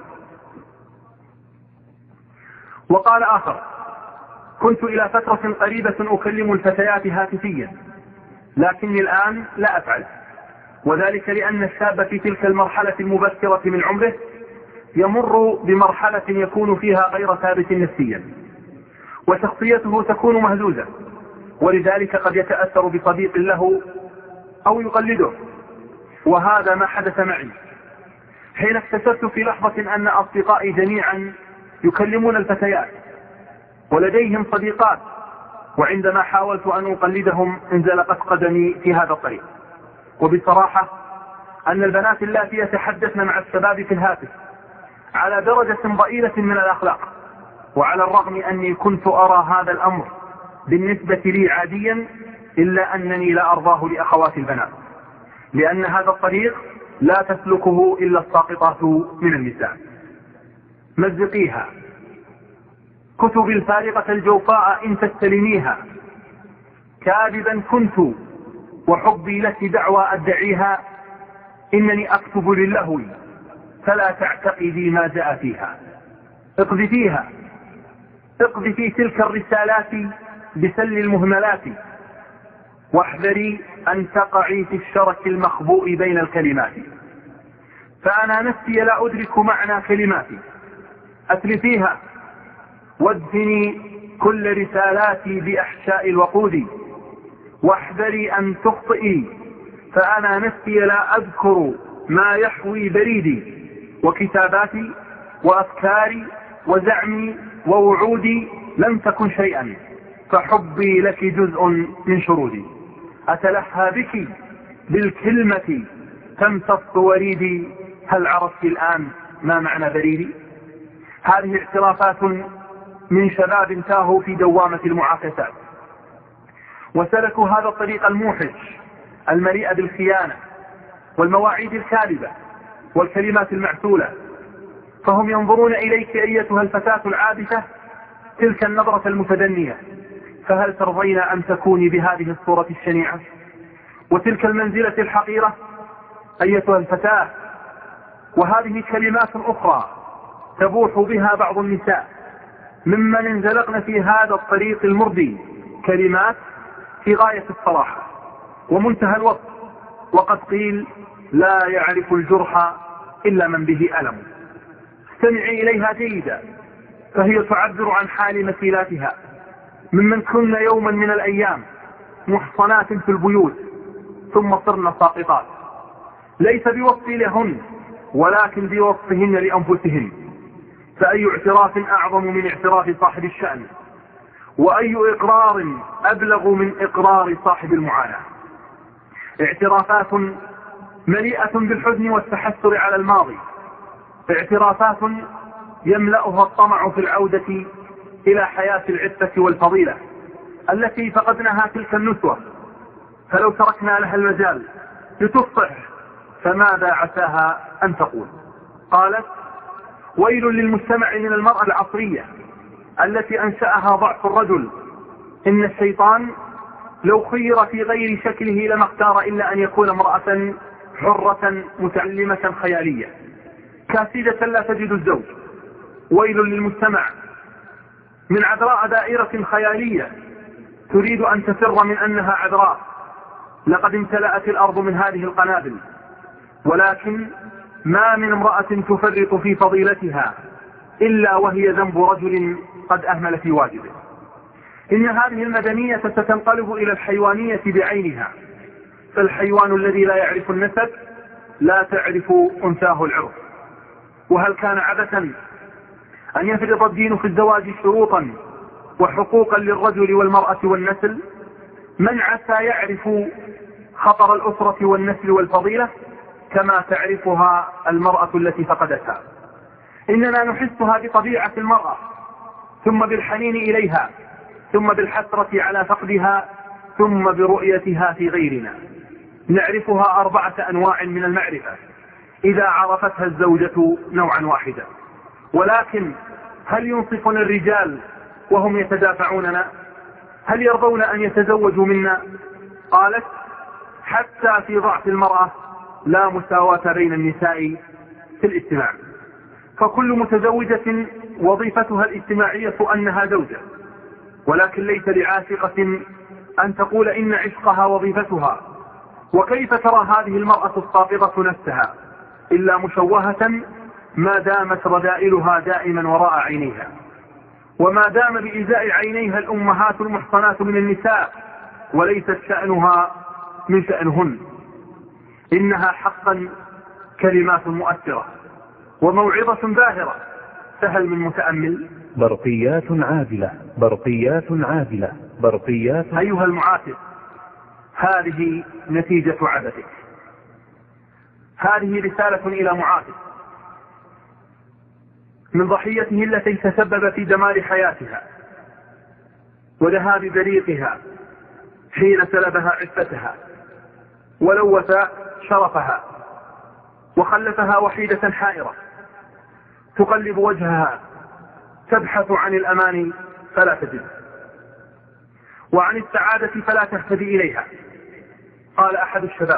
S2: وقال آخر: كنت إلى فترة قريبة أكلم الفتيات هاتفيا، لكني الآن لا أفعل، وذلك لأن الشاب في تلك المرحلة المبكرة من عمره يمر بمرحلة يكون فيها غير ثابت نفسيا، وشخصيته تكون مهزوزة، ولذلك قد يتأثر بصديق له أو يقلده. وهذا ما حدث معي حين اكتشفت في لحظة أن أصدقائي جميعا يكلمون الفتيات ولديهم صديقات، وعندما حاولت أن أقلدهم انزلقت قدمي في هذا الطريق. وبصراحة أن البنات اللاتي يتحدثن مع الشباب في الهاتف على درجة ضئيلة من الأخلاق، وعلى الرغم أني كنت أرى هذا الأمر بالنسبة لي عاديا، إلا أنني لا أرضاه لأخوات البنات، لأن هذا الطريق لا تسلكه إلا الساقطات من النساء. مزقيها، كتب الفارقة الجوفاء إن تستلميها، كاذبا كنت وحبي لك دعوى أدعيها، إنني أكتب للهو فلا تعتقدي ما جاء فيها. اقذفيها، اقذفي تلك الرسالات بسل المهملات، واحذري أن تقعي في الشرك المخبوء بين الكلمات، فأنا نفسي لا أدرك معنى كلماتي. أتلفيها وادفني كل رسالاتي بأحشاء الوقود، واحذري أن تخطئي، فأنا نفسي لا أذكر ما يحوي بريدي، وكتاباتي وأفكاري وزعمي ووعودي لم تكن شيئا، فحبي لك جزء من شرودي. أتلهى بك بالكلمة تمتص وريدي، هل عرفت الآن ما معنى بريدي؟ هذه اعترافات من شباب تاهوا في دوامة المعاكسات وسلكوا هذا الطريق الموحش المليء بالخيانة والمواعيد الكاذبة والكلمات المعسولة، فهم ينظرون إليك أيتها الفتاة العابثة تلك النظرة المتدنية، فهل ترضين أن تكوني بهذه الصورة الشنيعة وتلك المنزلة الحقيرة أيتها الفتاة؟ وهذه كلمات أخرى تبوح بها بعض النساء ممن انزلقن في هذا الطريق المردي، كلمات في غاية الصراحة ومنتهى الوصف، وقد قيل لا يعرف الجرح إلا من به ألم. استمعي إليها جيدا، فهي تعبر عن حال مثيلاتها ممن كن يوما من الأيام محصنات في البيوت ثم صرن ساقطات، ليس بوصفي لهن ولكن بوصفهن لأنفسهن. فأي اعتراف أعظم من اعتراف صاحب الشأن، وأي إقرار أبلغ من إقرار صاحب المعاناة. اعترافات مليئة بالحزن والتحسر على الماضي، اعترافات يملأها الطمع في العودة إلى حياة العفة والفضيلة التي فقدناها تلك النسوة، فلو تركنا لها المجال لتصبح فماذا عساها أن تقول؟ قالت: ويل للمجتمع من المرأة العصرية التي أنشأها ضعف الرجل، إن الشيطان لو خير في غير شكله لما اختار إلا أن يكون امرأة حرة متعلمة خيالية كاسدة لا تجد الزوج. ويل للمجتمع من عذراء دائرة خيالية تريد أن تفر من أنها عذراء. لقد امتلأت الأرض من هذه القنابل، ولكن ما من امرأة تفرط في فضيلتها إلا وهي ذنب رجل قد أهمل في واجبه. إن هذه المدنية ستنقلب إلى الحيوانية بعينها، فالحيوان الذي لا يعرف النسب لا تعرف أنثاه العرف. وهل كان عبثا أن يفرض الدين في الزواج شروطا وحقوقا للرجل والمرأة والنسل؟ من عسى يعرف خطر الأسرة والنسل والفضيلة كما تعرفها المرأة التي فقدتها. إننا نحسها بطبيعة المرأة، ثم بالحنين إليها، ثم بالحسرة على فقدها، ثم برؤيتها في غيرنا. نعرفها 4 أنواع من المعرفة إذا عرفتها الزوجة نوعا واحدا. ولكن هل ينصفنا الرجال وهم يتدافعوننا؟ هل يرضون أن يتزوجوا منا؟ قالت: حتى في ضعف المرأة لا مساواة بين النساء في الاجتماع، فكل متزوجة وظيفتها الاجتماعية أنها زوجة، ولكن ليس لعاشقة أن تقول إن عشقها وظيفتها. وكيف ترى هذه المرأة الساقطة نفسها إلا مشوهة ما دامت رذائلها دائما وراء عينيها، وما دام بإزاء عينيها الأمهات المحصنات من النساء وليست شأنها من شأنهن. إنها حقا كلمات مؤثرة وموعظة باهرة، فهل من متأمل؟
S1: برقيات عادلة، برقيات عادلة، برقيات.
S2: أيها المعاتب، هذه نتيجة عبثك. هذه رسالة إلى معاتب من ضحيته التي تسبب في دمار حياتها وذهاب بريقها حين سلبها عفتها ولوث شرفها وخلفها وحيدة حائرة تقلب وجهها تبحث عن الأمان فلا تجد، وعن السعادة فلا تهتدي إليها. قال أحد الشباب: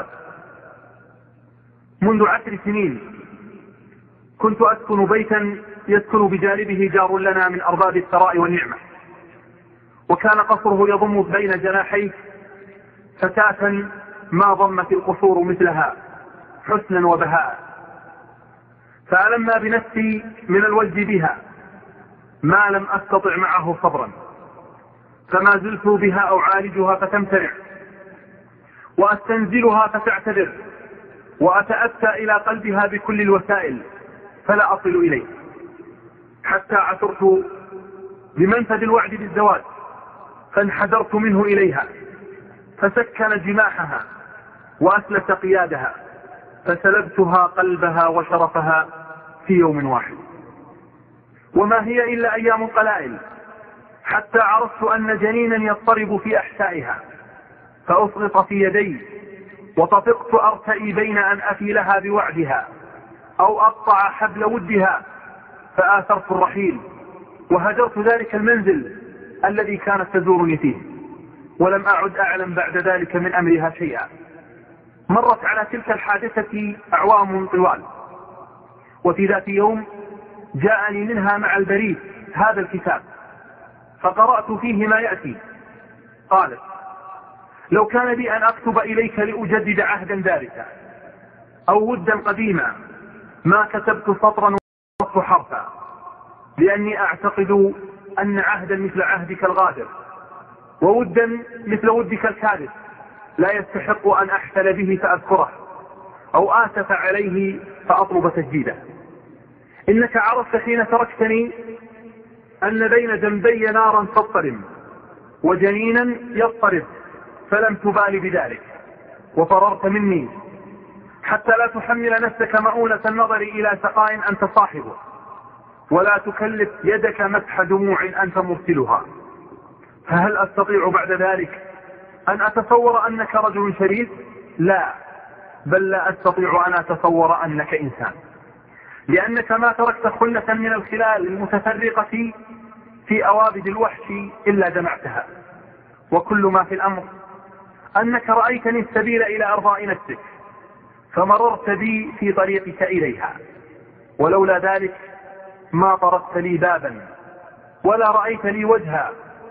S2: منذ 10 سنين كنت أسكن بيتا يسكن بجانبه جار لنا من أرباب الثراء والنعمة، وكان قصره يضم بين جناحيه فتاة ما ضمت القصور مثلها حسنا وبهاء، فألما بنفسي من الوجد بها ما لم أستطع معه صبرا، فما زلت بها أعالجها فتمتنع، وأستنزلها فتعتذر، وأتأتى إلى قلبها بكل الوسائل فلا أصل إليه، حتى عثرت بمنفذ الوعد بالزواج فانحدرت منه إليها، فسكن جماحها وأسلت قيادها، فسلبتها قلبها وشرفها في يوم واحد. وما هي إلا أيام قلائل حتى عرفت أن جنينا يضطرب في أحشائها، فأسقط في يدي وطفقت أرتئي بين أن أفي لها بوعدها أو أقطع حبل ودها، فآثرت الرحيل وهجرت ذلك المنزل الذي كانت تزورني فيه، ولم أعد أعلم بعد ذلك من أمرها شيئا. مرت على تلك الحادثة أعوام طوال، وفي ذات يوم جاءني منها مع البريد هذا الكتاب، فقرأت فيه ما يأتي. قالت: لو كان لي أن أكتب إليك لأجدد عهدا دارسا أو ودا قديما ما كتبت سطرا ووصف حرفا، لأني أعتقد أن عهدا مثل عهدك الغادر وودا مثل ودك الكاذب لا يستحق أن أحتل به فأذكره أو آسف عليه فأطلب تجديده. إنك عرفت حين تركتني أن بين جنبي نارا تضطرم وجنينا يضطرب، فلم تبال بذلك وفررت مني حتى لا تحمل نفسك مؤونة النظر إلى سقاء أنت صاحبه، ولا تكلف يدك مسح دموع أنت مرسلها. فهل أستطيع بعد ذلك أن أتصور أنك رجل شريف؟ لا، بل لا أستطيع أن أتصور أنك إنسان، لأنك ما تركت خلة من الخلال المتفرقة في أوابد الوحش إلا جمعتها، وكل ما في الأمر أنك رأيتني السبيل إلى أرضاء نفسك فمررت بي في طريقك إليها، ولولا ذلك ما طرقت لي بابا ولا رأيت لي وجها.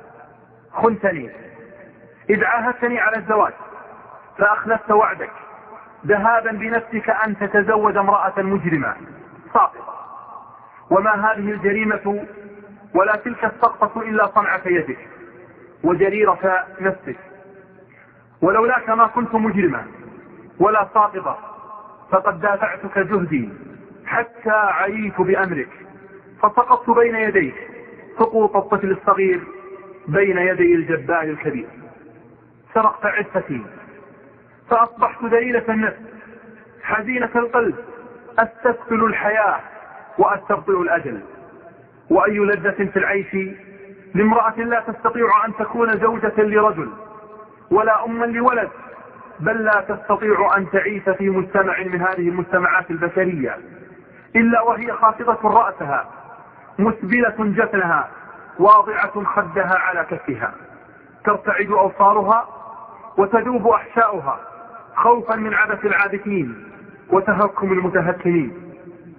S2: خنتني إذ عاهدتني على الزواج فأخلفت وعدك ذهابا بنفسك أن تتزوج امرأة مجرمة ساقطة، وما هذه الجريمة ولا تلك السقطة إلا صنعة يدك وجريرة نفسك، ولولاك ما كنت مجرمة ولا ساقطة، فقد دافعتك جهدي حتى عييت بأمرك فسقطت بين يديك سقوط الطفل الصغير بين يدي الجبار الكبير. سرقت عفتي فأصبحت ذليلة النفس حزينة القلب أستثقل الحياة وأستبطئ الأجل. وأي لذة في العيش لامرأة لا تستطيع أن تكون زوجة لرجل ولا أما لولد، بل لا تستطيع أن تعيش في مجتمع من هذه المجتمعات البشرية إلا وهي خافضة رأسها مسبلة جفنها واضعة خدها على كفها، ترتعد أوصارها وتذوب أحشاؤها خوفا من عبث العابثين وتهكم المتهكمين.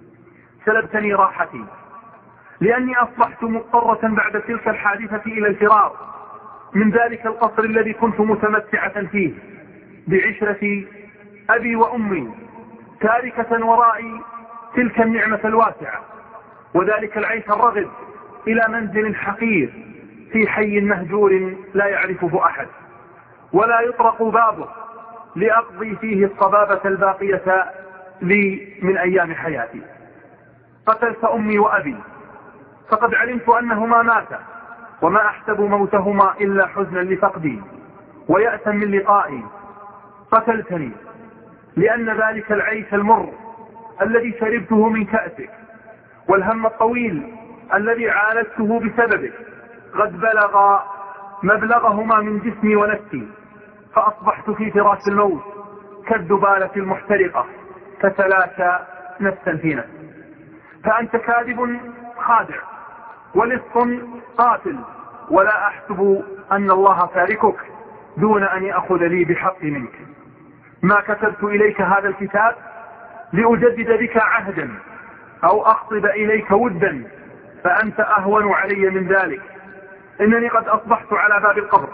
S2: سلبتني راحتي لأني أصبحت مضطرة بعد تلك الحادثة إلى الفرار من ذلك القصر الذي كنت متمتعة فيه بعشرة أبي وأمي، تاركة ورائي تلك النعمة الواسعة وذلك العيش الرغد إلى منزل حقير في حي مهجور لا يعرفه أحد ولا يطرق بابه لأقضي فيه الصبابة الباقية لي من أيام حياتي. قتلت أمي وأبي فقد علمت أنهما ماتا، وما أحسب موتهما إلا حزنا لفقدي ويأسا من لقائي. قتلتني لأن ذلك العيش المر الذي شربته من كأسك والهم الطويل الذي عالجته بسببك قد بلغ مبلغهما من جسمي ونفسي، فأصبحت في فراش الموت كالذبالة المحترقة تتلاشى نفسا في نفس. فأنت كاذب خادع ولص قاتل، ولا أحسب أن الله تاركك دون أن يأخذ لي بحق منك. ما كتبت إليك هذا الكتاب لأجدد بك عهدا أو أخطب إليك ودا، فأنت أهون علي من ذلك. إنني قد أصبحت على باب القبر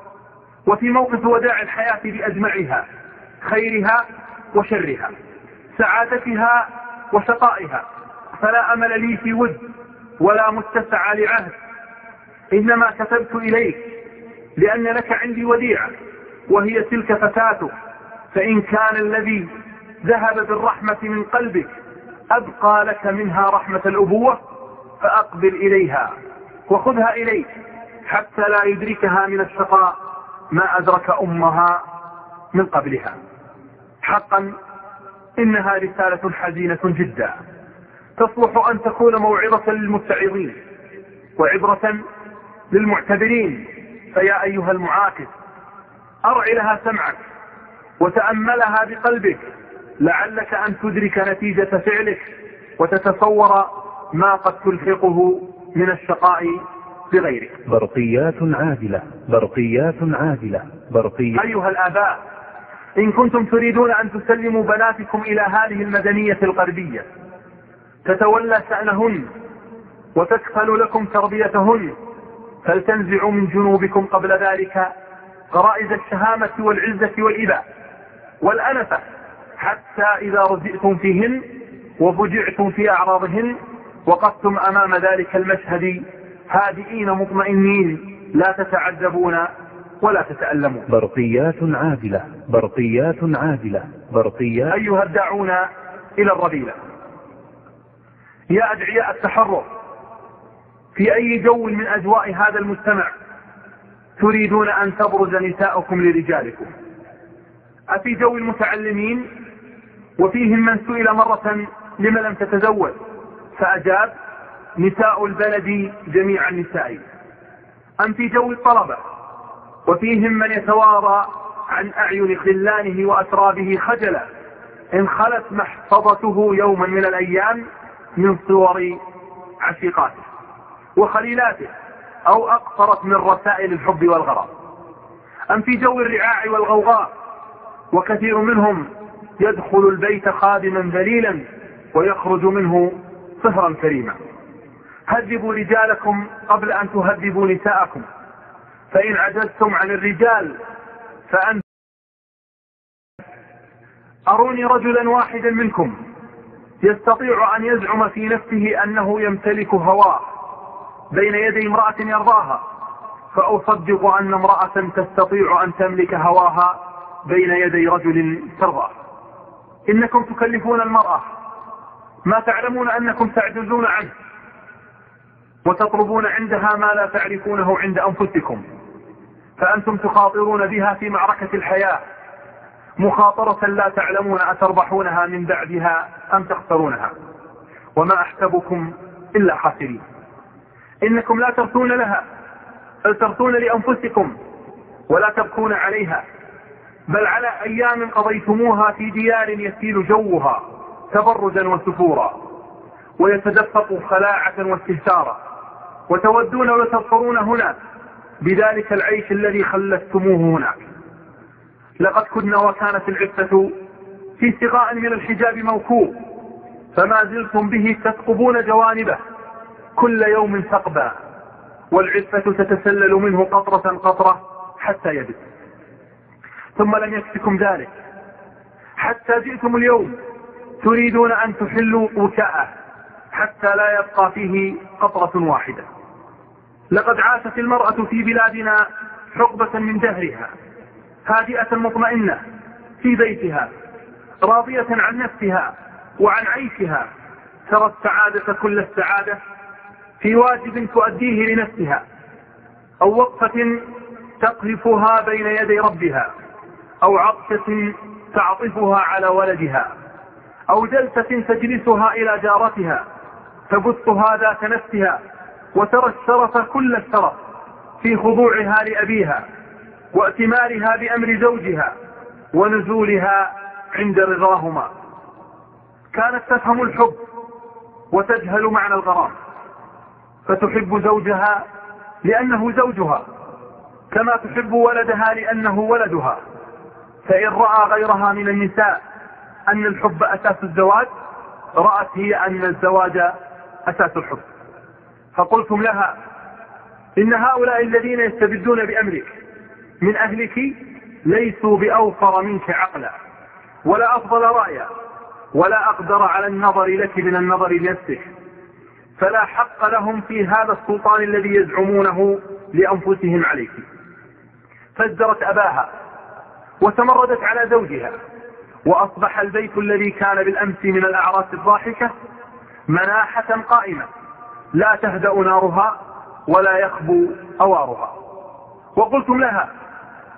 S2: وفي موقف وداع الحياة بأجمعها، خيرها وشرها، سعادتها وشقائها، فلا أمل لي في ود ولا متسع لعهد. إنما كتبت إليك لأن لك عندي وديعة وهي تلك فتاتك، فإن كان الذي ذهب بالرحمة من قلبك أبقى لك منها رحمة الأبوة فأقبل إليها وخذها إليك حتى لا يدركها من الشقاء ما أدرك أمها من قبلها. حقا إنها رسالة حزينة جدا تصلح أن تكون موعظة للمتعظين وعبرة للمعتبرين. فيا أيها المعاكس أرع لها سمعك وتأملها بقلبك، لعلك أن تدرك نتيجة فعلك وتتصور ما قد تلحقه من الشقاء بغيرك.
S1: برقيات عادلة، برقيات عادلة، برقيات.
S2: أيها الآباء، إن كنتم تريدون أن تسلموا بناتكم إلى هذه المدنية الغربية تتولى شأنهن وتكفل لكم تربيتهن، فلتنزعوا من جنوبكم قبل ذلك غرائز الشهامة والعزة والإباء والأنفة، حتى إذا رزئتم فيهن وفجعتم في أعراضهن وقفتم أمام ذلك المشهد هادئين مطمئنين لا تتعذبون ولا تتألمون.
S1: برقيات عادلة، برقيات عادلة، برقيات.
S2: أيها الداعون إلى الرذيلة، يا أدعياء التحرر، في أي جو من أجواء هذا المجتمع تريدون أن تبرز نساءكم لرجالكم؟ أفي جو المتعلمين وفيهم من سئل مرة لما لم تتزوج فأجاب نساء البلد جميع النساء؟ أم في جو الطلبة وفيهم من يتوارى عن أعين خلانه وأترابه خجلا إن خلت محفظته يوما من الأيام من صور عشيقاته وخليلاته أو أقصرت من رسائل الحب والغرام؟ أم في جو الرعاع والغوغاء وكثير منهم يدخل البيت خادما ذليلا ويخرج منه صهرا كريما؟ هذبوا رجالكم قبل أن تهذبوا نساءكم، فإن عجزتم عن الرجال فأنتم. أروني رجلا واحدا منكم يستطيع أن يزعم في نفسه أنه يمتلك هواه بين يدي امرأة يرضاها، فأصدق أن امرأة تستطيع أن تملك هواها بين يدي رجل ترضاه. إنكم تكلفون المرأة ما تعلمون أنكم تعجزون عنه وتطلبون عندها ما لا تعرفونه عند أنفسكم، فأنتم تخاطرون بها في معركة الحياة مخاطرة لا تعلمون أتربحونها من بعدها أم تخسرونها، وما أحسبكم إلا خاسرين. إنكم لا ترثون لها بل ترثون لأنفسكم ولا تبكون عليها، بل على أيام قضيتموها في ديار يسيل جوها تبرجا وسفورا ويتدفق خلاعة واستهتارا، وتودون وتبصرون هنا بذلك العيش الذي خلفتموه هناك. لقد كنا وكانت العفة في استغاء من الحجاب موكوب، فما زلتم به تثقبون جوانبه كل يوم ثقبا، والعفة تتسلل منه قطرة قطرة حتى يبت. ثم لم يكفكم ذلك حتى جئتم اليوم تريدون أن تحلوا وكاءه حتى لا يبقى فيه قطرة واحدة. لقد عاشت المرأة في بلادنا حقبة من دهرها هادئة مطمئنة في بيتها راضية عن نفسها وعن عيشها، ترى السعادة كل السعادة في واجب تؤديه لنفسها، أو وقفة تقذفها بين يدي ربها، أو عطشة تعطفها على ولدها، أو جلسة تجلسها إلى جارتها تبثها ذات نفسها، وترى الشرف كل الشرف في خضوعها لأبيها وائتمارها بأمر زوجها ونزولها عند رضاهما. كانت تفهم الحب وتجهل معنى الغرام، فتحب زوجها لأنه زوجها كما تحب ولدها لأنه ولدها، فإن رأى غيرها من النساء أن الحب أساس الزواج رأت هي أن الزواج أساس الحب. فقلتم لها إن هؤلاء الذين يستبدون بأمرك من أهلك ليسوا بأوفر منك عقلا ولا أفضل رأيا ولا أقدر على النظر لك من النظر لنفسك، فلا حق لهم في هذا السلطان الذي يزعمونه لأنفسهم عليك. فازدرت أباها وتمردت على زوجها، وأصبح البيت الذي كان بالأمس من الأعراس الضاحكة مناحة قائمة لا تهدأ نارها ولا يخبو أوارها. وقلتم لها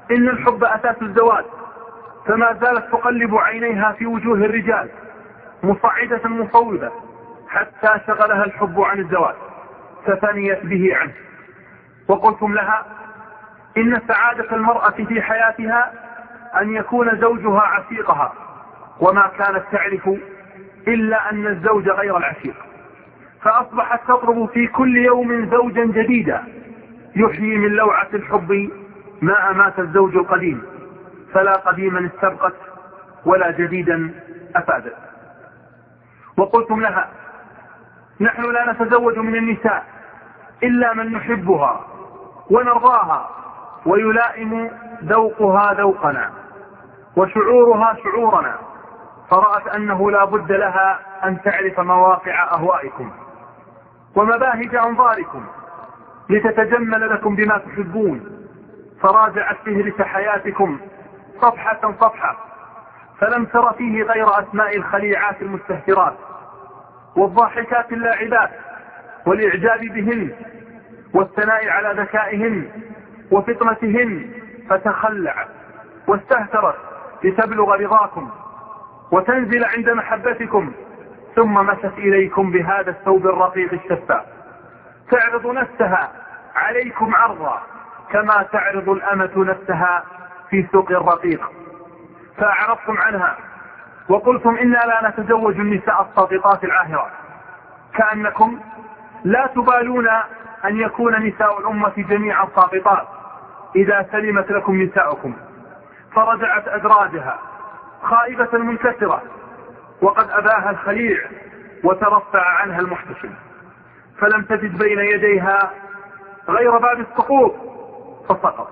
S2: إن الحب أساس الزواج، فما زالت تقلب عينيها في وجوه الرجال مصعدة مصوبة حتى شغلها الحب عن الزواج فثنيت به عنه. وقلتم لها إن سعادة المرأة في حياتها أن يكون زوجها عشيقها، وما كانت تعرف إلا أن الزوج غير العشيق، فأصبحت تطلب في كل يوم زوجا جديدا يحيي من لوعة الحب ما أمات الزوج القديم، فلا قديما استبقت ولا جديدا أفادت. وقلتم لها نحن لا نتزوج من النساء إلا من نحبها ونرضاها ويلائم ذوقها ذوقنا وشعورها شعورنا، فرأت أنه لا بد لها أن تعرف مواقع أهوائكم ومباهج أنظاركم لتتجمل لكم بما تحبون، فراجعت فهرس حياتكم صفحة صفحة، فلم تر فيه غير أسماء الخليعات المستهترات والضاحكات اللاعبات والإعجاب بهن والثناء على ذكائهن وفطنتهن، فتخلعت واستهترت لتبلغ رضاكم وتنزل عند محبتكم، ثم مشت إليكم بهذا الثوب الرقيق الشفاف تعرض نفسها عليكم عرضا كما تعرض الأمة نفسها في سوق الرقيق، فأعرضتم عنها وقلتم إنا لا نتزوج النساء الساقطات العاهرات، كأنكم لا تبالون أن يكون نساء الأمة جميعا ساقطات إذا سلمت لكم نساؤكم، فرجعت أدراجها خائبة منكسرة وقد أباها الخليع وترفع عنها المحتشم، فلم تجد بين يديها غير باب السقوط فسقط.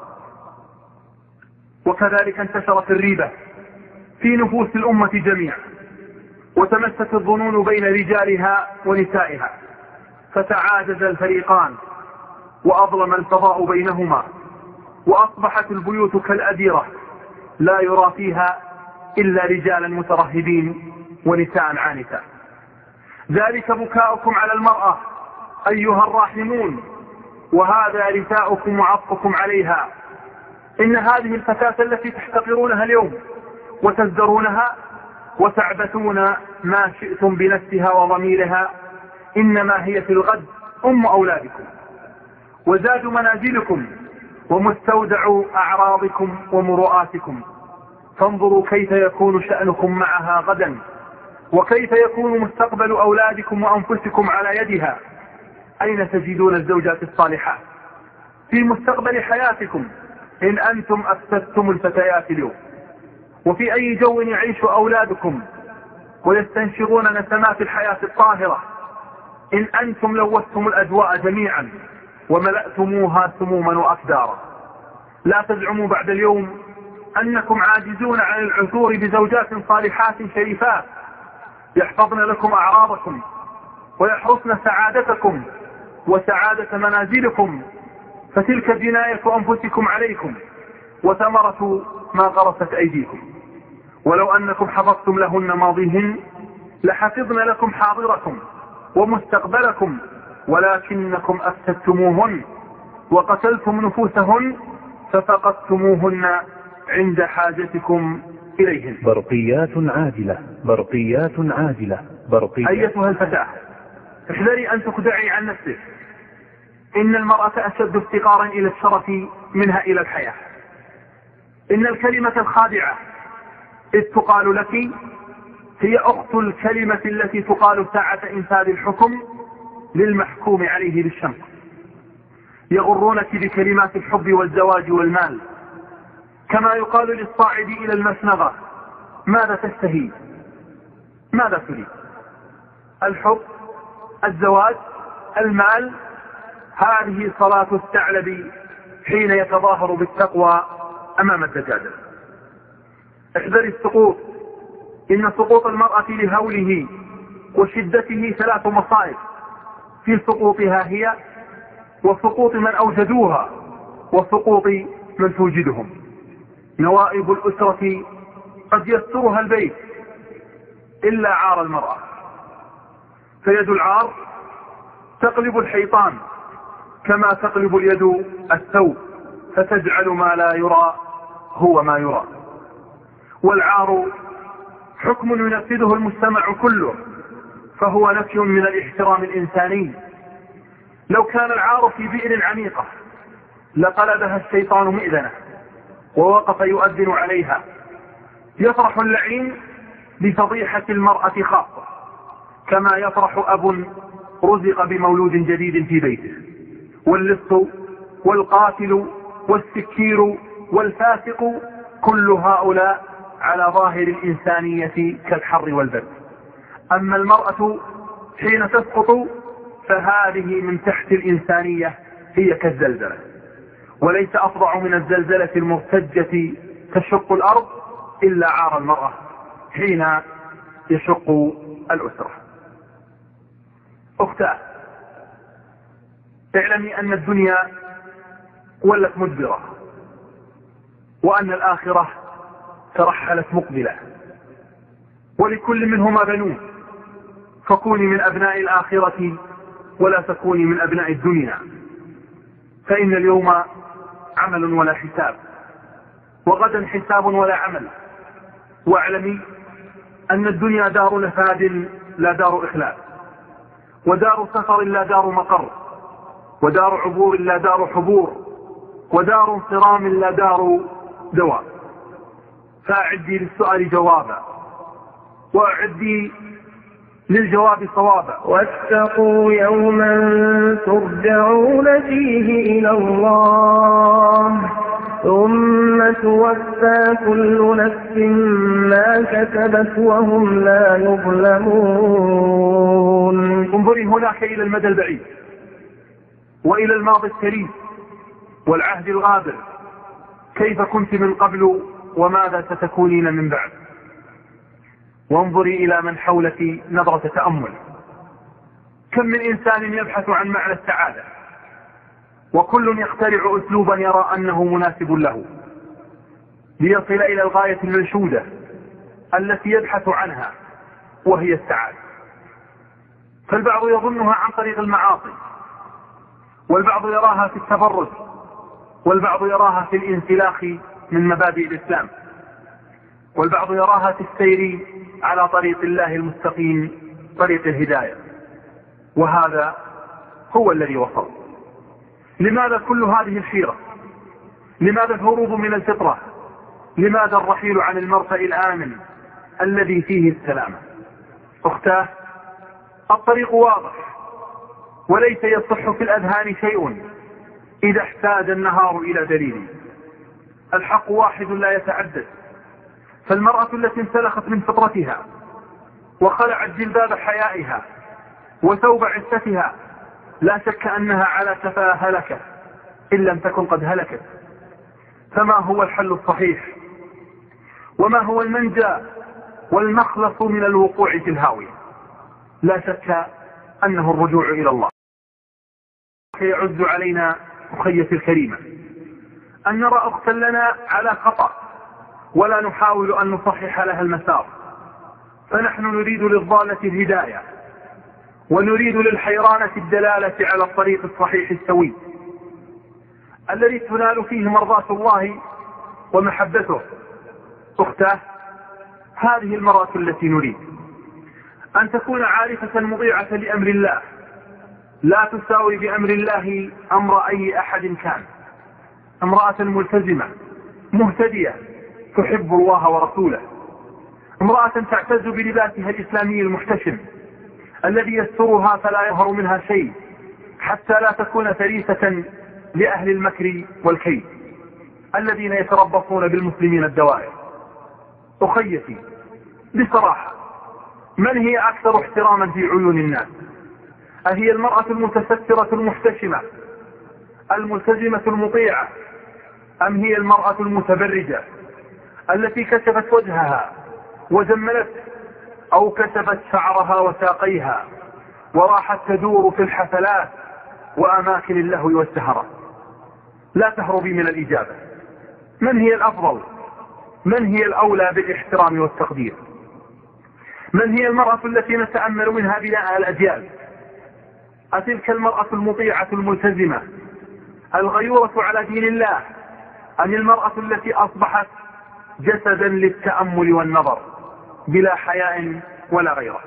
S2: وكذلك انتشرت الريبة في نفوس الأمة جميعا، وتمست الظنون بين رجالها ونسائها، فتعاجز الفريقان وأظلم الفضاء بينهما، وأصبحت البيوت كالأديرة لا يرى فيها إلا رجالا مترهبين ونساء عانسة. ذلك بكاؤكم على المرأة أيها الراحمون، وهذا رثاؤكم وعطفكم عليها. إن هذه الفتاة التي تحتقرونها اليوم وتزدرونها وتعبثون ما شئتم بنفسها وضميرها، إنما هي في الغد أم أولادكم وزاد منازلكم ومستودع أعراضكم ومروءاتكم، فانظروا كيف يكون شأنكم معها غدا، وكيف يكون مستقبل أولادكم وأنفسكم على يدها. أين تجدون الزوجات الصالحات في مستقبل حياتكم إن أنتم أفسدتم الفتيات اليوم؟ وفي أي جو يعيش أولادكم ويستنشقون نسمات الحياة الطاهرة إن أنتم لوثتم الأجواء جميعا وملأتموها سموما وأكدارا؟ لا تزعموا بعد اليوم أنكم عاجزون عن العثور بزوجات صالحات شريفات يحفظن لكم أعراضكم ويحرصن سعادتكم وسعادة منازلكم، فتلك جناية أنفسكم عليكم وثمرة ما غرست أيديكم. ولو أنكم حفظتم لهن ماضيهن لحفظن لكم حاضركم ومستقبلكم، ولكنكم أفسدتموهن وقتلتم نفوسهن ففقدتموهن عند حاجتكم إليهن.
S1: برقيات عادلة، برقيات عادلة، برقيات.
S2: أيتها الفتاة، احذري أن تخدعي عن نفسك، إن المرأة أشد افتقارا إلى الشرف منها إلى الحياة. إن الكلمة الخادعة إذ تقال لك هي أخت الكلمة التي تقال ساعة إنفاذ الحكم للمحكوم عليه بالشمس. يغرونك بكلمات الحب والزواج والمال، كما يقال للصاعد إلى المسنغة ماذا تشتهي؟ ماذا تريد؟ الحب، الزواج، المال. هذه صلاة الثعلب حين يتظاهر بالتقوى أمام الدجاجة. احذري السقوط، إن سقوط المرأة لهوله وشدته 3 مصائب، في سقوطها هي وسقوط من أوجدوها وسقوط من توجدهم. نوائب الأسرة قد يسترها البيت إلا عار المرأة، فيد العار تقلب الحيطان كما تقلب اليد الثوب، فتجعل ما لا يرى هو ما يرى. والعار حكم ينفذه المجتمع كله، فهو نفي من الاحترام الإنساني. لو كان العار في بئر عميقة لقلبها الشيطان مئذنة ووقف يؤذن عليها. يفرح اللعين بفضيحة المرأة خاصة، كما يفرح أب رزق بمولود جديد في بيته. واللص والقاتل والسكير والفاسق كل هؤلاء على ظاهر الإنسانية كالحر والبرد. أما المرأة حين تسقط فهذه من تحت الإنسانية، هي كالزلزلة، وليس أفظع من الزلزلة المرتجة تشق الأرض إلا عار المرأة حين يشق الأسرة. أختاه، اعلمي أن الدنيا ولت مدبرة، وأن الآخرة ترحلت مقبلة، ولكل منهما بنون، فكوني من أبناء الآخرة ولا تكوني من أبناء الدنيا، فإن اليوم عمل ولا حساب، وغدا حساب ولا عمل. واعلمي أن الدنيا دار نفاد لا دار إخلاف، ودار سفر لا دار مقر، ودار عبور لا دار حبور، ودار انصرام لا دار دوام. فأعدي للسؤال جوابا، وأعدي للجواب صوابا.
S3: واتقوا يوما ترجعون فيه إلى الله ثم توفى كل نفس ما كسبت وهم لا يظلمون.
S2: انظري هناك إلى المدى البعيد، وإلى الماضي السليم والعهد الغابر، كيف كنت من قبل وماذا ستكونين من بعد. وانظري إلى من حولك نظرة تأمل. كم من إنسان يبحث عن معنى السعادة، وكل يخترع أسلوبا يرى أنه مناسب له ليصل إلى الغاية المنشودة التي يبحث عنها، وهي السعادة. فالبعض يظنها عن طريق المعاصي، والبعض يراها في التفرج، والبعض يراها في الانسلاخ من مبادئ الإسلام، والبعض يراها في السير على طريق الله المستقيم، طريق الهداية. وهذا هو الذي وصل. لماذا كل هذه الحيرة؟ لماذا الهروب من الفطرة؟ لماذا الرحيل عن المرتأ الآمن الذي فيه السلامة؟ أختاه، الطريق واضح، وليس يصح في الأذهان شيء إذا احتاج النهار إلى دليل. الحق واحد لا يتعدد. فالمرأة التي انسلخت من فطرتها وخلعت جلباب حيائها وثوب عفتها لا شك أنها على شفا هلكة إن لم تكن قد هلكت. فما هو الحل الصحيح؟ وما هو المنجى والمخلص من الوقوع في الهاوية؟ لا شك أنه الرجوع إلى الله. يعز علينا أخيتي الكريمة أن نرى أختا لنا على خطأ ولا نحاول أن نصحح لها المسار، فنحن نريد للضالة الهداية، ونريد للحيرانة الدلالة على الطريق الصحيح السوي الذي تنال فيه مرضاة الله ومحبته. أختاه، هذه المرأة التي نريد أن تكون عارفة مطيعة لأمر الله، لا تساوي بأمر الله أمر أي أحد كان، امرأة ملتزمة مهتدية تحب الله ورسوله، امرأة تعتز بلباسها الإسلامي المحتشم الذي يسترها فلا يظهر منها شيء، حتى لا تكون فريسة لأهل المكر والكيد الذين يتربصون بالمسلمين الدوائر. أخيتي، بصراحة، من هي أكثر احتراما في عيون الناس؟ أهي المرأة المتسترة المحتشمة الملتزمة المطيعة، أم هي المرأة المتبرجة التي كشفت وجهها وجملت، أو كشفت شعرها وساقيها وراحت تدور في الحفلات وأماكن اللهو والسهرات؟ لا تهربي من الإجابة. من هي الأفضل؟ من هي الأولى بالاحترام والتقدير؟ من هي المرأة التي نتأمل منها بناء الأجيال؟ أتلك المرأة المطيعة الملتزمة الغيورة على دين الله أم المرأة التي أصبحت جسدا للتأمل والنظر بلا حياء ولا غيره؟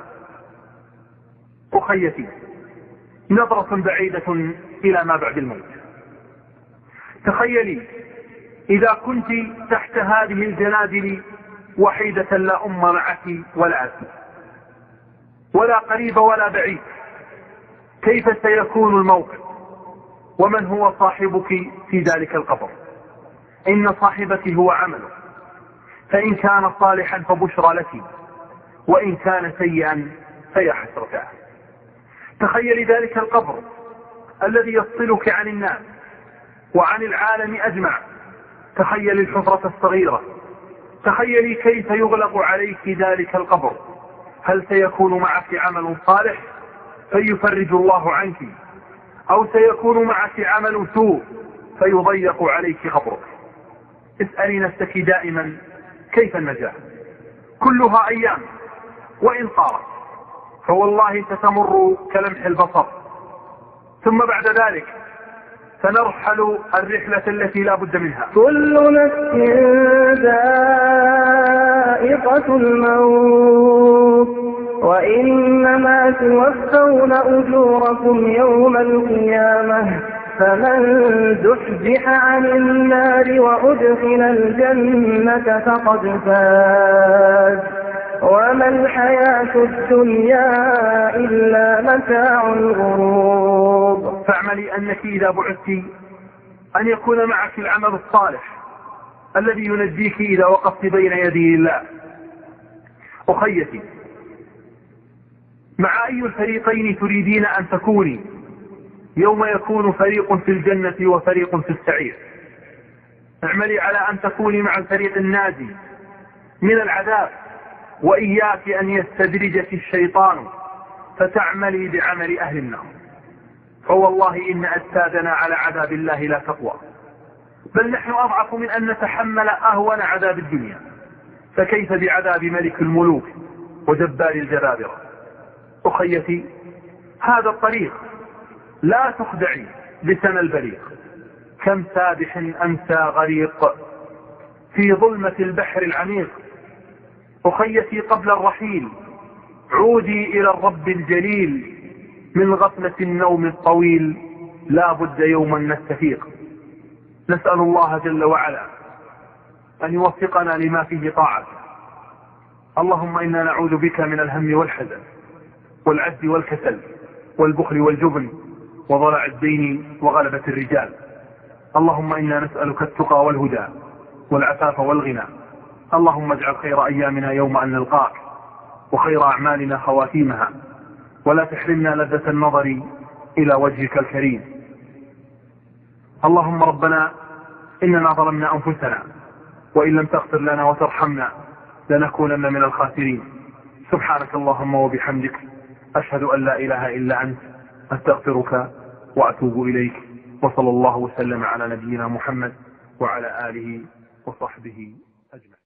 S2: أخيتي، نظرة بعيدة إلى ما بعد الموت. تخيلي إذا كنت تحت هذه الجنادل وحيدة، لا أم معك ولا أب ولا قريب ولا بعيد، كيف سيكون الموقف؟ ومن هو صاحبك في ذلك القبر؟ إن صاحبك هو عمله، فإن كان صالحا فبشرى لك، وإن كان سيئا فيا حسرته. تخيلي ذلك القبر الذي يفصلك عن الناس وعن العالم أجمع. تخيلي الحفرة الصغيرة، تخيلي كيف يغلق عليك ذلك القبر. هل سيكون معك عمل صالح فيفرج الله عنك، أو سيكون معك عمل سوء فيضيق عليك قبرك؟ اسألي نفسك دائما كيف النجاة؟ كلها أيام، وإن طارت فوالله ستمر كلمح البصر، ثم بعد ذلك سنرحل الرحلة التي لا بد منها.
S3: كل نفس ذائقة الموت وإنما توفون أجوركم يوم القيامة، فمن زحزح عن النار وأدخل الجنة فقد فاز، وما الحياة الدنيا إلا متاع الغرور.
S2: فاعملي أنك إذا بعثت أن يكون معك العمل الصالح الذي ينجيك إذا وقفت بين يدي الله. أخيتي، مع أي الفريقين تريدين أن تكوني يوم يكون فريق في الجنة وفريق في السعير؟ اعملي على أن تكوني مع الفريق الناجي من العذاب، وإياك أن يستدرجك الشيطان فتعملي بعمل أهل النار، فوالله إن أجسادنا على عذاب الله لا تقوى، بل نحن أضعف من أن نتحمل أهون عذاب الدنيا، فكيف بعذاب ملك الملوك وجبار الجبابرة؟ أخيتي، هذا الطريق لا تخدعي بسنى البريق. كم سابح أنسى غريق في ظلمة البحر العميق. أخيتي، قبل الرحيل عودي إلى الرب الجليل، من غفلة النوم الطويل لا بد يوما نستفيق. نسأل الله جل وعلا أن يوفقنا لما فيه طاعته. اللهم إنا نعوذ بك من الهم والحزن والعجز والكسل والبخل والجبن وضلع الدين وغلبة الرجال. اللهم إنا نسألك التقى والهدى والعفاف والغنى. اللهم اجعل خير أيامنا يوم أن نلقاك، وخير أعمالنا خواتيمها، ولا تحرمنا لذة النظر إلى وجهك الكريم. اللهم ربنا إننا ظلمنا أنفسنا، وإن لم تغفر لنا وترحمنا لنكونن من الخاسرين. سبحانك اللهم وبحمدك، أشهد أن لا إله إلا أنت، أستغفرك وأتوب إليك. وصلى الله وسلم على نبينا محمد وعلى آله وصحبه أجمعين.